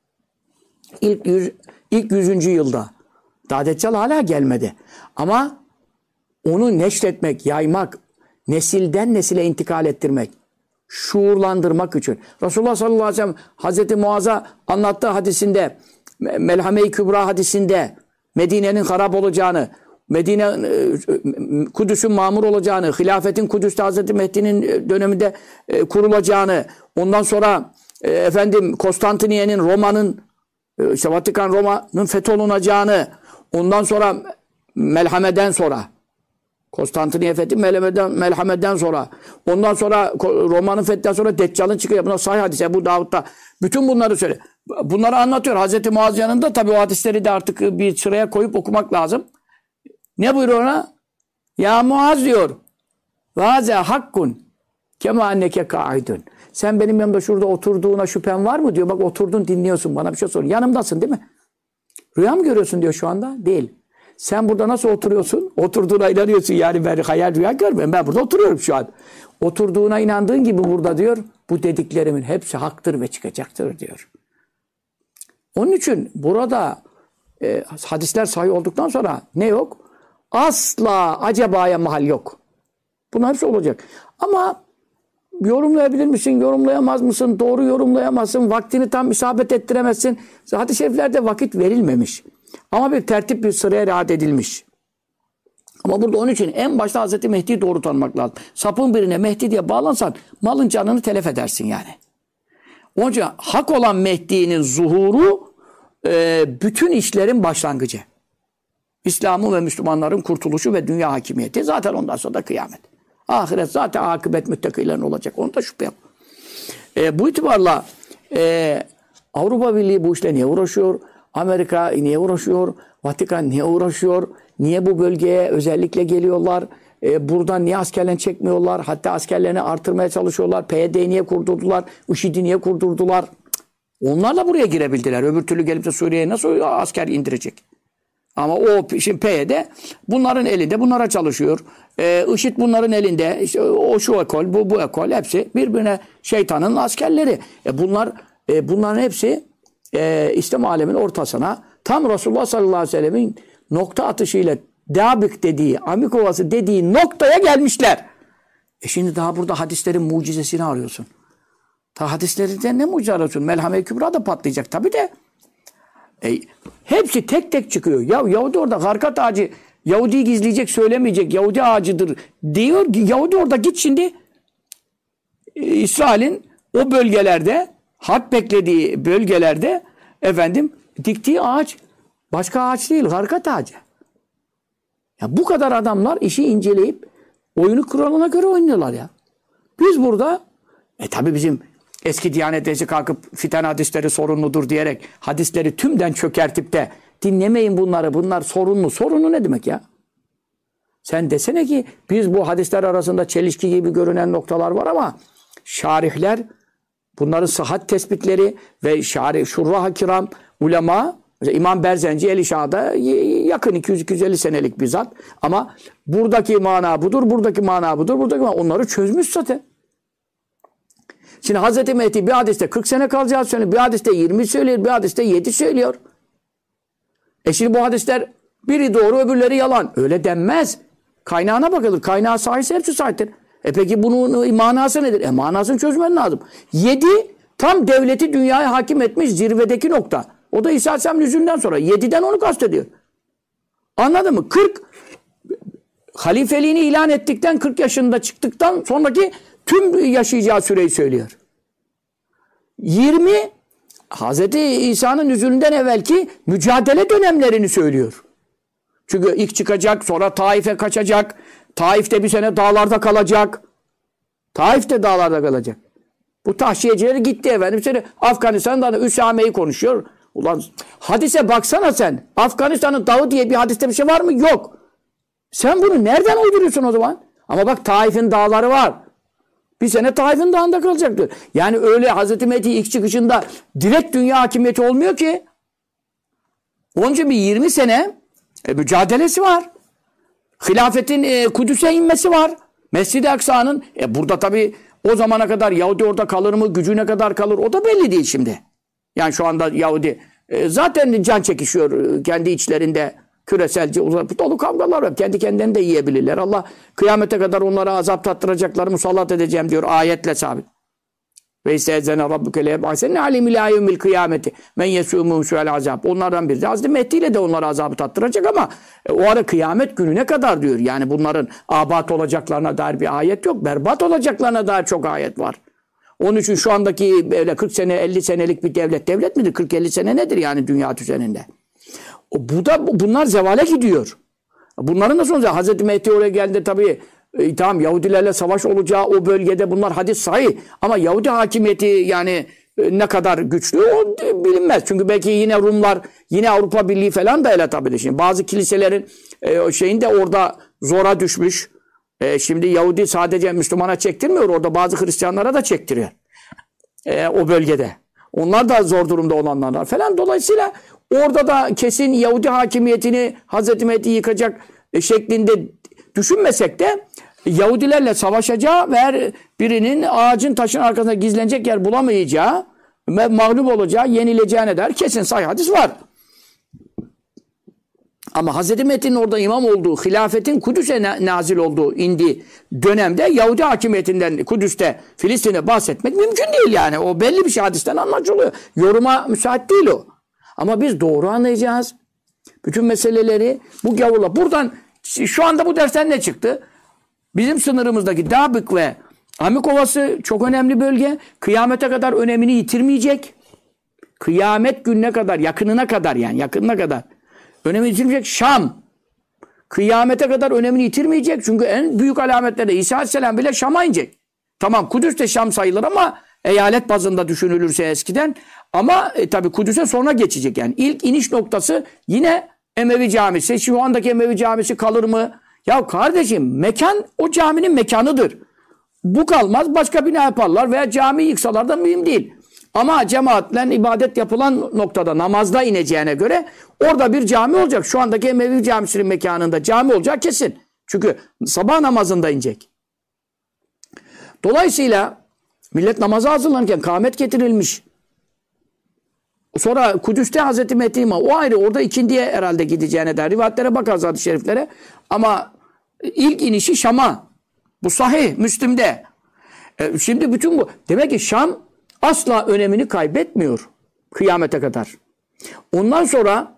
İlk 100. yılda. Daha Deccal hala gelmedi. Ama onu neşretmek, yaymak, nesilden nesile intikal ettirmek, şuurlandırmak için. Resulullah sallallahu aleyhi ve sellem Hazreti Muaz'a anlattığı hadisinde, Melhame-i Kübra hadisinde Medine'nin harap olacağını, Kudüs'ün mamur olacağını, hilafetin Kudüs'te Hazreti Mehdi'nin döneminde kurulacağını, ondan sonra Konstantiniye'nin, Roma'nın, işte Vatikan Roma'nın fetholunacağını, ondan sonra Melhame'den sonra, Konstantiniye fethi Melhame'den sonra, ondan sonra Roma'nın fethinden sonra Deccal'ın çıkıyor. Buna sahih hadis Ebu Davud'da. Bütün bunları söyle. Bunları anlatıyor. Hazreti Muaz yanında, tabii o hadisleri de artık bir sıraya koyup okumak lazım. Ne buyuruyor ona? Ya Muaz diyor. Vaze hakkun kema anneke ka'idun. Sen benim yanımda şurada oturduğuna şüphen var mı diyor. Bak oturdun, dinliyorsun, bana bir şey soruyorsun. Yanımdasın değil mi? Rüya mı görüyorsun diyor şu anda? Değil. Sen burada nasıl oturuyorsun? Oturduğuna inanıyorsun. Yani ben hayal rüya görmüyorum. Ben burada oturuyorum şu an. Oturduğuna inandığın gibi burada diyor. Bu dediklerimin hepsi haktır ve çıkacaktır diyor. Onun için burada hadisler sahih olduktan sonra ne yok? Asla acabaya mahal yok. Bunlar hepsi olacak. Ama yorumlayabilir misin, yorumlayamaz mısın, doğru yorumlayamazsın, vaktini tam isabet ettiremezsin. Hadis-i şeriflerde vakit verilmemiş. Ama bir tertip, bir sıraya riayet edilmiş. Ama burada onun için en başta Hazreti Mehdi'yi doğru tanımak lazım. Sapın birine Mehdi diye bağlansan malın canını telef edersin yani. Onun için hak olan Mehdi'nin zuhuru bütün işlerin başlangıcı. İslam'ın ve Müslümanların kurtuluşu ve dünya hakimiyeti. Zaten ondan sonra da kıyamet. Ahiret zaten akıbet müttakilerin olacak. Onda şüphe yok. Bu itibarla Avrupa Birliği bu işle niye uğraşıyor? Amerika niye uğraşıyor? Vatikan niye uğraşıyor? Niye bu bölgeye özellikle geliyorlar? Buradan niye askerlerini çekmiyorlar? Hatta askerlerini artırmaya çalışıyorlar. PYD'yi niye kurdurdular? IŞİD'i niye kurdurdular? Onlarla buraya girebildiler. Öbür türlü gelip de Suriye'ye nasıl asker indirecek? Ama o şimdi PYD bunların elinde, bunlara çalışıyor. IŞİD bunların elinde. İşte o şu ekol, bu ekol hepsi birbirine şeytanın askerleri. Bunların hepsi İslam aleminin ortasına tam Resulullah sallallahu aleyhi ve sellemin nokta atışıyla Dabık dediği, Amik Ovası dediği noktaya gelmişler. Şimdi daha burada hadislerin mucizesini arıyorsun. Ta hadislerinde ne mucize arıyorsun? Melhame-i Kübra da patlayacak tabii de. Hepsi tek tek çıkıyor. Ya Yahudi orada garkat ağacı, Yahudi'yi gizleyecek, söylemeyecek, Yahudi ağacıdır diyor. Yahudi orada git şimdi İsrail'in o bölgelerde, hak beklediği bölgelerde diktiği ağaç başka ağaç değil, garkat ağacı. Ya bu kadar adamlar işi inceleyip oyunu kuralına göre oynuyorlar ya. Biz burada tabii bizim eski Diyanet Reisi kalkıp fitan hadisleri sorunludur diyerek hadisleri tümden çökertip de dinlemeyin bunları. Bunlar sorunlu. Sorunlu ne demek ya? Sen desene ki biz bu hadisler arasında çelişki gibi görünen noktalar var ama şarihler bunların sıhhat tespitleri ve şurrah-ı kiram ulema İmam Berzenci El-İşa'da yakın 200-250 senelik bir zat ama buradaki mana budur, buradaki mana budur, buradaki mana onları çözmüş zaten. Şimdi Hazreti Mehdi bir hadiste 40 sene kalacağız söylüyor. Bir hadiste 20 söylüyor. Bir hadiste 7 söylüyor. Şimdi bu hadisler biri doğru öbürleri yalan. Öyle denmez. Kaynağına bakılır. Kaynağı sahihse hepsi sahiptir. Peki bunun manası nedir? Manasını çözmen lazım. 7 tam devleti dünyaya hakim etmiş zirvedeki nokta. O da İsa Aleyhisselam nüzulünden sonra. 7'den onu kastediyor. Anladın mı? 40 halifeliğini ilan ettikten 40 yaşında çıktıktan sonraki tüm yaşayacağı süreyi söylüyor. 20 Hz. İsa'nın nüzulünden evvelki mücadele dönemlerini söylüyor. Çünkü ilk çıkacak, sonra Taif'e kaçacak. Taif'te bir sene dağlarda kalacak. Taif'te dağlarda kalacak. Bu tahşiyecileri gitti efendim. Afganistan'da Üsame'yi konuşuyor. Ulan hadise baksana sen. Afganistan'ın dağı diye bir hadiste bir şey var mı? Yok. Sen bunu nereden uyduruyorsun o zaman? Ama bak Taif'in dağları var. Bir sene Taif'in dağında kalacaktır. Yani öyle Hazreti Mehdi ilk çıkışında direkt dünya hakimiyeti olmuyor ki. Onun için bir 20 sene mücadelesi var. Hilafetin Kudüs'e inmesi var. Mescid-i Aksa'nın burada tabii o zamana kadar Yahudi orada kalır mı? Gücü ne kadar kalır? O da belli değil şimdi. Yani şu anda Yahudi zaten can çekişiyor kendi içlerinde. Küreselci dolu kavgalar var. Kendi kendilerini de yiyebilirler. Allah kıyamete kadar onlara azap tattıracakları musallat edeceğim diyor ayetle sabit. Ve istezene rabbuke leyeb'asenne alim ila yevmil kıyameti men yesûmû su'el azab. Onlardan biri de Hazreti Mehdi ile de onlara azabı tattıracak ama o ara kıyamet gününe kadar diyor. Yani bunların abat olacaklarına dair bir ayet yok. Berbat olacaklarına dair çok ayet var. Onun için şu andaki böyle 40 sene 50 senelik bir devlet midir? 40-50 sene nedir yani dünya düzeninde? Bunlar zevale gidiyor. Bunların nasıl olacak? Hazreti Mehdi oraya geldi tabii. Tamam Yahudilerle savaş olacağı o bölgede bunlar hadis sahih. Ama Yahudi hakimiyeti yani ne kadar güçlü o bilinmez. Çünkü belki yine Rumlar, yine Avrupa Birliği falan da el atabilir. Şimdi bazı kiliselerin şeyinde orada zora düşmüş. Şimdi Yahudi sadece Müslümana çektirmiyor. Orada bazı Hristiyanlara da çektiriyor. O bölgede. Onlar da zor durumda olanlar var falan. Dolayısıyla orada da kesin Yahudi hakimiyetini Hazreti Mehdi yıkacak şeklinde düşünmesek de Yahudilerle savaşacağı ve her birinin ağacın taşın arkasında gizlenecek yer bulamayacağı ve mağlup olacağı, yenileceğine dair kesin sahih hadis var. Ama Hazreti Mehdi'nin orada imam olduğu, hilafetin Kudüs'e nazil olduğu indiği dönemde Yahudi hakimiyetinden Kudüs'te, Filistin'e bahsetmek mümkün değil yani. O belli bir şey hadisten anlaşılıyor. Yoruma müsait değil o. Ama biz doğru anlayacağız. Bütün meseleleri bu gavurla. Buradan Şu anda bu dersten ne çıktı? Bizim sınırımızdaki Dabık ve Amik Ovası çok önemli bölge. Kıyamete kadar önemini yitirmeyecek. Kıyamet gününe kadar, yakınına kadar yani yakınına kadar önemini yitirmeyecek. Şam kıyamete kadar önemini yitirmeyecek. Çünkü en büyük alametlerde İsa Aleyhisselam bile Şam'a inecek. Tamam Kudüs de Şam sayılır ama eyalet bazında düşünülürse eskiden. Ama tabii Kudüs'e sonra geçecek yani. İlk iniş noktası yine Emevi Camisi. Şu andaki Emevi Camisi kalır mı? Ya kardeşim mekan o caminin mekanıdır. Bu kalmaz başka bina yaparlar veya cami yıksalar da mühim değil. Ama cemaatle ibadet yapılan noktada namazda ineceğine göre orada bir cami olacak. Şu andaki Emevi Camisi'nin mekanında cami olacak kesin. Çünkü sabah namazında inecek. Dolayısıyla millet namaza hazırlanırken kâhmet getirilmiş. Sonra Kudüs'te Hazreti Mehdi İmam o ayrı orada ikindiye herhalde gideceğine dair rivayetlere bakarız hadis-i şeriflere. Ama ilk inişi Şam'a. Bu sahih Müslim'de. Şimdi bütün bu. Demek ki Şam asla önemini kaybetmiyor kıyamete kadar. Ondan sonra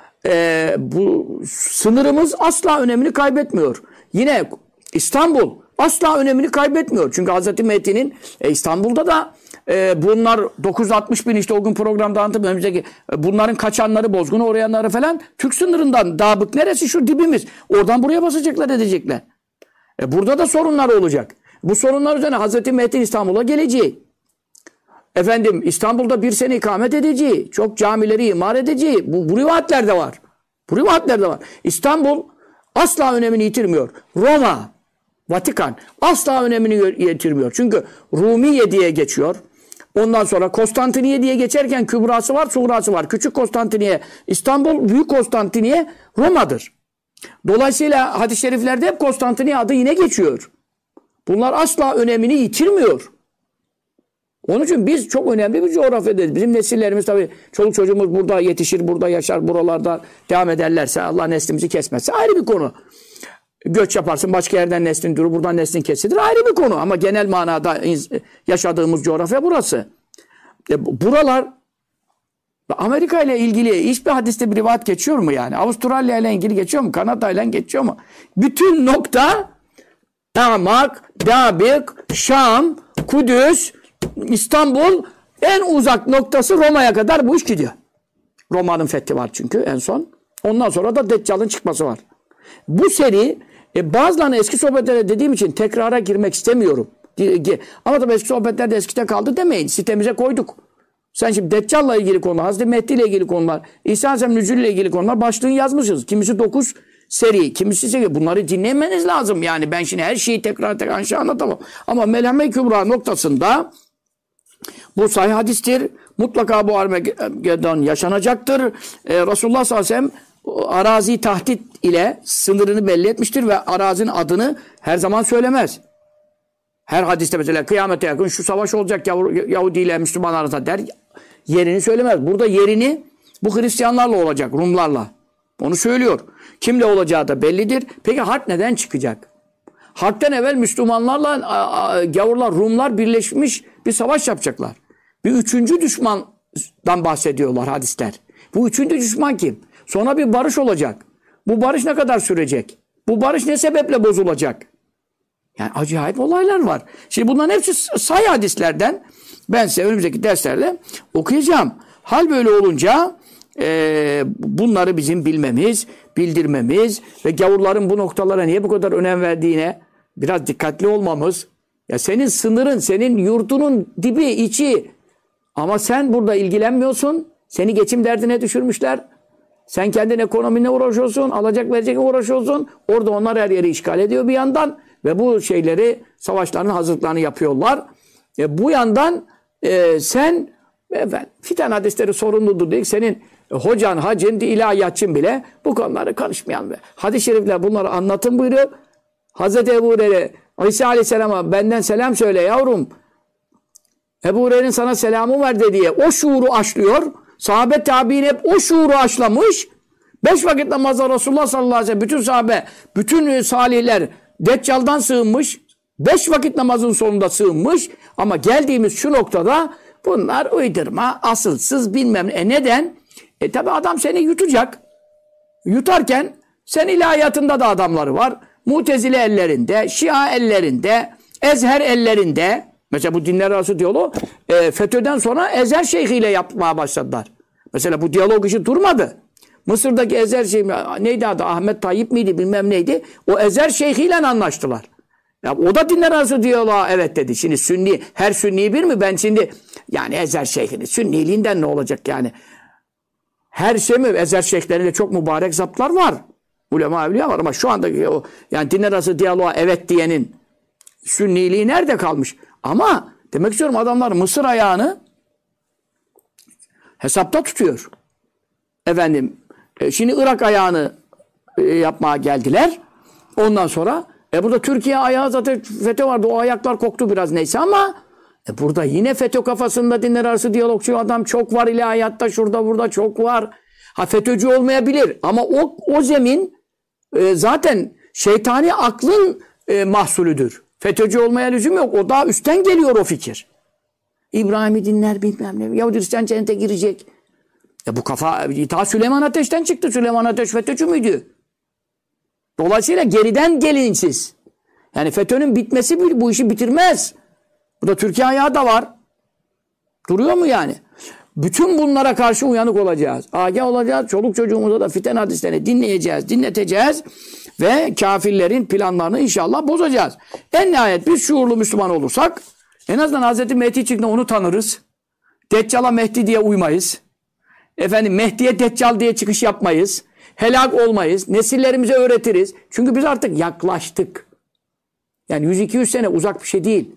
bu sınırımız asla önemini kaybetmiyor. Yine İstanbul asla önemini kaybetmiyor. Çünkü Hazreti Mehdi'nin İstanbul'da da bunlar 960 bin işte o gün programda anlattım. Önümüzdeki bunların kaçanları, bozguna uğrayanları falan Türk sınırından Dabık neresi şu dibimiz. Oradan buraya basacaklar edecekler. Burada da sorunlar olacak. Bu sorunlar üzerine Hazreti Mehdi İstanbul'a geleceği. Efendim İstanbul'da bir sene ikamet edeceği. Çok camileri imar edeceği. Bu rivayetler de var. Bu rivayetler de var. İstanbul asla önemini yitirmiyor. Roma, Vatikan asla önemini yitirmiyor. Çünkü Rumiye diye geçiyor. Ondan sonra Konstantiniye diye geçerken kübrası var, suğrası var. Küçük Konstantiniye İstanbul, büyük Konstantiniye Roma'dır. Dolayısıyla hadis-i şeriflerde hep Konstantiniye adı yine geçiyor. Bunlar asla önemini yitirmiyor. Onun için biz çok önemli bir coğrafyadayız. Bizim nesillerimiz tabii çoluk çocuğumuz burada yetişir, burada yaşar, buralarda devam ederlerse Allah neslimizi kesmezse ayrı bir konu. Göç yaparsın başka yerden neslin durur, buradan neslin kesilir ayrı bir konu. Ama genel manada yaşadığımız coğrafya burası. Buralar Amerika ile ilgili hiçbir hadiste bir rivayet geçiyor mu yani? Avustralya ile ilgili geçiyor mu? Kanada ile geçiyor mu? Bütün nokta Damak, Dabık, Şam, Kudüs, İstanbul en uzak noktası Roma'ya kadar bu iş gidiyor. Roma'nın fethi var çünkü en son. Ondan sonra da Deccal'ın çıkması var. Bu seri bazılarını eski sohbetlere dediğim için tekrara girmek istemiyorum. Ama tabii eski sohbetlerde eskide kaldı demeyin. Sitemize koyduk. Sen şimdi Deccal'la ilgili konular, Hazreti Mehdi ile ilgili konular, İsa Aleyhisselam nüzul ile ilgili konular başlığını yazmışız. Kimisi 9 seri, kimisi 8. Bunları dinlemeniz lazım. Yani ben şimdi her şeyi tekrar anlatamam. Ama Melheme-i Kübra noktasında bu sahih hadistir. Mutlaka bu Armageddon yaşanacaktır. Resulullah sallallahu aleyhi ve sellem arazi tahdit ile sınırını belli etmiştir ve arazinin adını her zaman söylemez. Her hadiste mesela kıyamete yakın şu savaş olacak Yahudi ile Müslüman arasında der. Yerini söylemez. Burada yerini bu Hristiyanlarla olacak, Rumlarla. Onu söylüyor. Kimle olacağı da bellidir. Peki harp neden çıkacak? Harpten evvel Müslümanlarla gavurlar, Rumlar birleşmiş bir savaş yapacaklar. Bir üçüncü düşmandan bahsediyorlar hadisler. Bu üçüncü düşman kim? Sonra bir barış olacak. Bu barış ne kadar sürecek? Bu barış ne sebeple bozulacak? Yani acayip olaylar var. Şimdi bunların hepsi sahih hadislerden ben size önümüzdeki derslerde okuyacağım. Hal böyle olunca bunları bizim bilmemiz, bildirmemiz ve gavurların bu noktalara niye bu kadar önem verdiğine biraz dikkatli olmamız. Ya senin sınırın, senin yurdunun dibi, içi ama sen burada ilgilenmiyorsun. Seni geçim derdine düşürmüşler. Sen kendin ekonominle uğraşıyorsun, alacak verecekle uğraşıyorsun. Orada onlar her yeri işgal ediyor bir yandan ve bu şeyleri, savaşların hazırlıklarını yapıyorlar. Bu yandan sen fitan hadisleri sorumludur diye senin hocan, hacın, ilahiyatçın bile bu konuları karışmayan ve hadis-i şerifler bunları anlatın buyuruyor. Hazreti Ebu Hureyre İsa Aleyhisselam'a benden selam söyle yavrum. Ebu Hureyre'nin sana selamı ver diye o şuuru aşlıyor. Sahabe tabi'in hep o şuuru aşlamış. 5 vakit namazda Resulullah sallallahu aleyhi ve sellem bütün sahabe, bütün salihler Deccal'dan sığınmış. 5 vakit namazın sonunda sığınmış. Ama geldiğimiz şu noktada bunlar uydurma, asılsız bilmem ne. Neden? Tabi adam seni yutacak. Yutarken Sen ilahiyatında da adamları var. Mutezile ellerinde, Şia ellerinde, Ezher ellerinde. Mesela bu dinler arası diyaloğu FETÖ'den sonra Ezher Şeyhi ile yapmaya başladılar. Mesela bu diyalog işi durmadı. Mısır'daki Ezher Şeyhi neydi adı? Ahmet Tayyip miydi bilmem neydi. O Ezher Şeyhi ile anlaştılar. Ya o da dinler arası diyaloğa evet dedi. Şimdi Sünni, her Sünni bir mi? Ben şimdi yani Ezher Şeyhi'nin Sünniliğinden ne olacak yani? Her şey mi? Ezher Şeyhlerinde çok mübarek zatlar var. Ulema evliya var ama şu andaki o yani dinler arası diyaloğa evet diyenin Sünniliği nerede kalmış? Ama demek istiyorum adamlar Mısır ayağını hesapta tutuyor. Efendim şimdi Irak ayağını yapmaya geldiler. Ondan sonra burada Türkiye ayağı zaten FETÖ vardı. O ayaklar koktu biraz neyse ama burada yine FETÖ kafasında dinler arası diyalogçu adam çok var ilahiyatta şurada burada çok var. Ha FETÖ'cü olmayabilir ama o zemin zaten şeytani aklın mahsulüdür. FETÖ'cü olmaya lüzum yok. O daha üstten geliyor o fikir. İbrahim'i dinler bilmem ne. Yahudi Hristiyan cennete girecek. Bu kafa ta Süleyman Ateş'ten çıktı. Süleyman Ateş FETÖ'cü müydü? Dolayısıyla geriden gelin siz. Yani FETÖ'nün bitmesi bu işi bitirmez. Bu da Türkiye ayağı da var. Duruyor mu yani? Bütün bunlara karşı uyanık olacağız. Agah olacağız. Çoluk çocuğumuza da fiten hadislerini dinleyeceğiz, dinleteceğiz. Ve kafirlerin planlarını inşallah bozacağız. En nihayet biz şuurlu Müslüman olursak en azından Hz. Mehdi çıktığında onu tanırız. Deccal'a Mehdi diye uymayız. Efendim Mehdi'ye Deccal diye çıkış yapmayız. Helak olmayız. Nesillerimize öğretiriz. Çünkü biz artık yaklaştık. Yani 100-200 sene uzak bir şey değil.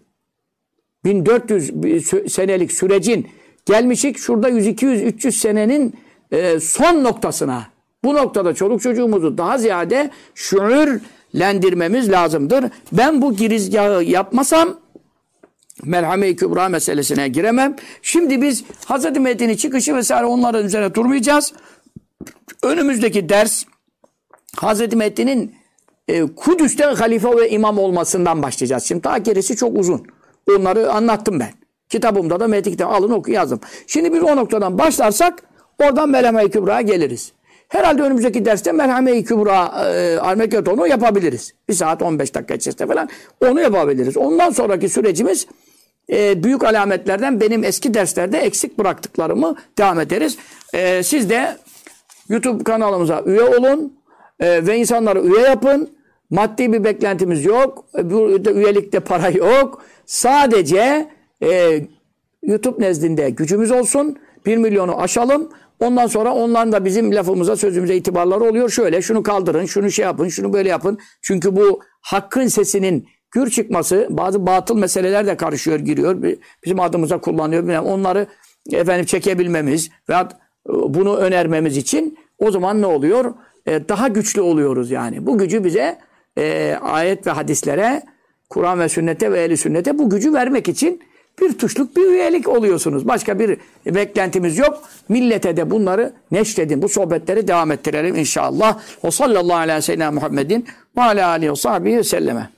1400 senelik sürecin gelmişik şurada 100-200-300 senenin son noktasına. Bu noktada çoluk çocuğumuzu daha ziyade şuurlendirmemiz lazımdır. Ben bu girizgahı yapmasam Merhame-i Kübra meselesine giremem. Şimdi biz Hz. Mehdi'nin çıkışı vesaire onların üzerine durmayacağız. Önümüzdeki ders Hz. Mehdi'nin Kudüs'te halife ve imam olmasından başlayacağız. Şimdi daha gerisi çok uzun. Onları anlattım ben. Kitabımda da Mehdi kitabı alın oku yazdım. Şimdi biz o noktadan başlarsak oradan Merhame-i Kübra'ya geliriz. Herhalde önümüzdeki derste Merhame-i Kübra Armeketonu yapabiliriz. 1 saat 15 dakika içerisinde falan onu yapabiliriz. Ondan sonraki sürecimiz büyük alametlerden benim eski derslerde eksik bıraktıklarımı devam ederiz. Siz de YouTube kanalımıza üye olun ve insanları üye yapın. Maddi bir beklentimiz yok. Burada üyelikte para yok. Sadece YouTube nezdinde gücümüz olsun. 1 milyonu aşalım. Ondan sonra onların da bizim lafımıza, sözümüze itibarları oluyor. Şöyle şunu kaldırın, şunu şey yapın, şunu böyle yapın. Çünkü bu hakkın sesinin gür çıkması, bazı batıl meseleler de karışıyor, giriyor. Bizim adımıza kullanıyor. Onları efendim çekebilmemiz veya bunu önermemiz için o zaman ne oluyor? Daha güçlü oluyoruz yani. Bu gücü bize ayet ve hadislere, Kur'an ve sünnete ve ehl-i sünnete bu gücü vermek için bir tuşluk bir üyelik oluyorsunuz. Başka bir beklentimiz yok. Millete de bunları neşredin. Bu sohbetleri devam ettirelim inşallah. O sallallahu aleyhi ve sellem Muhammedin ve aleyhi ve sahbihi ve selleme.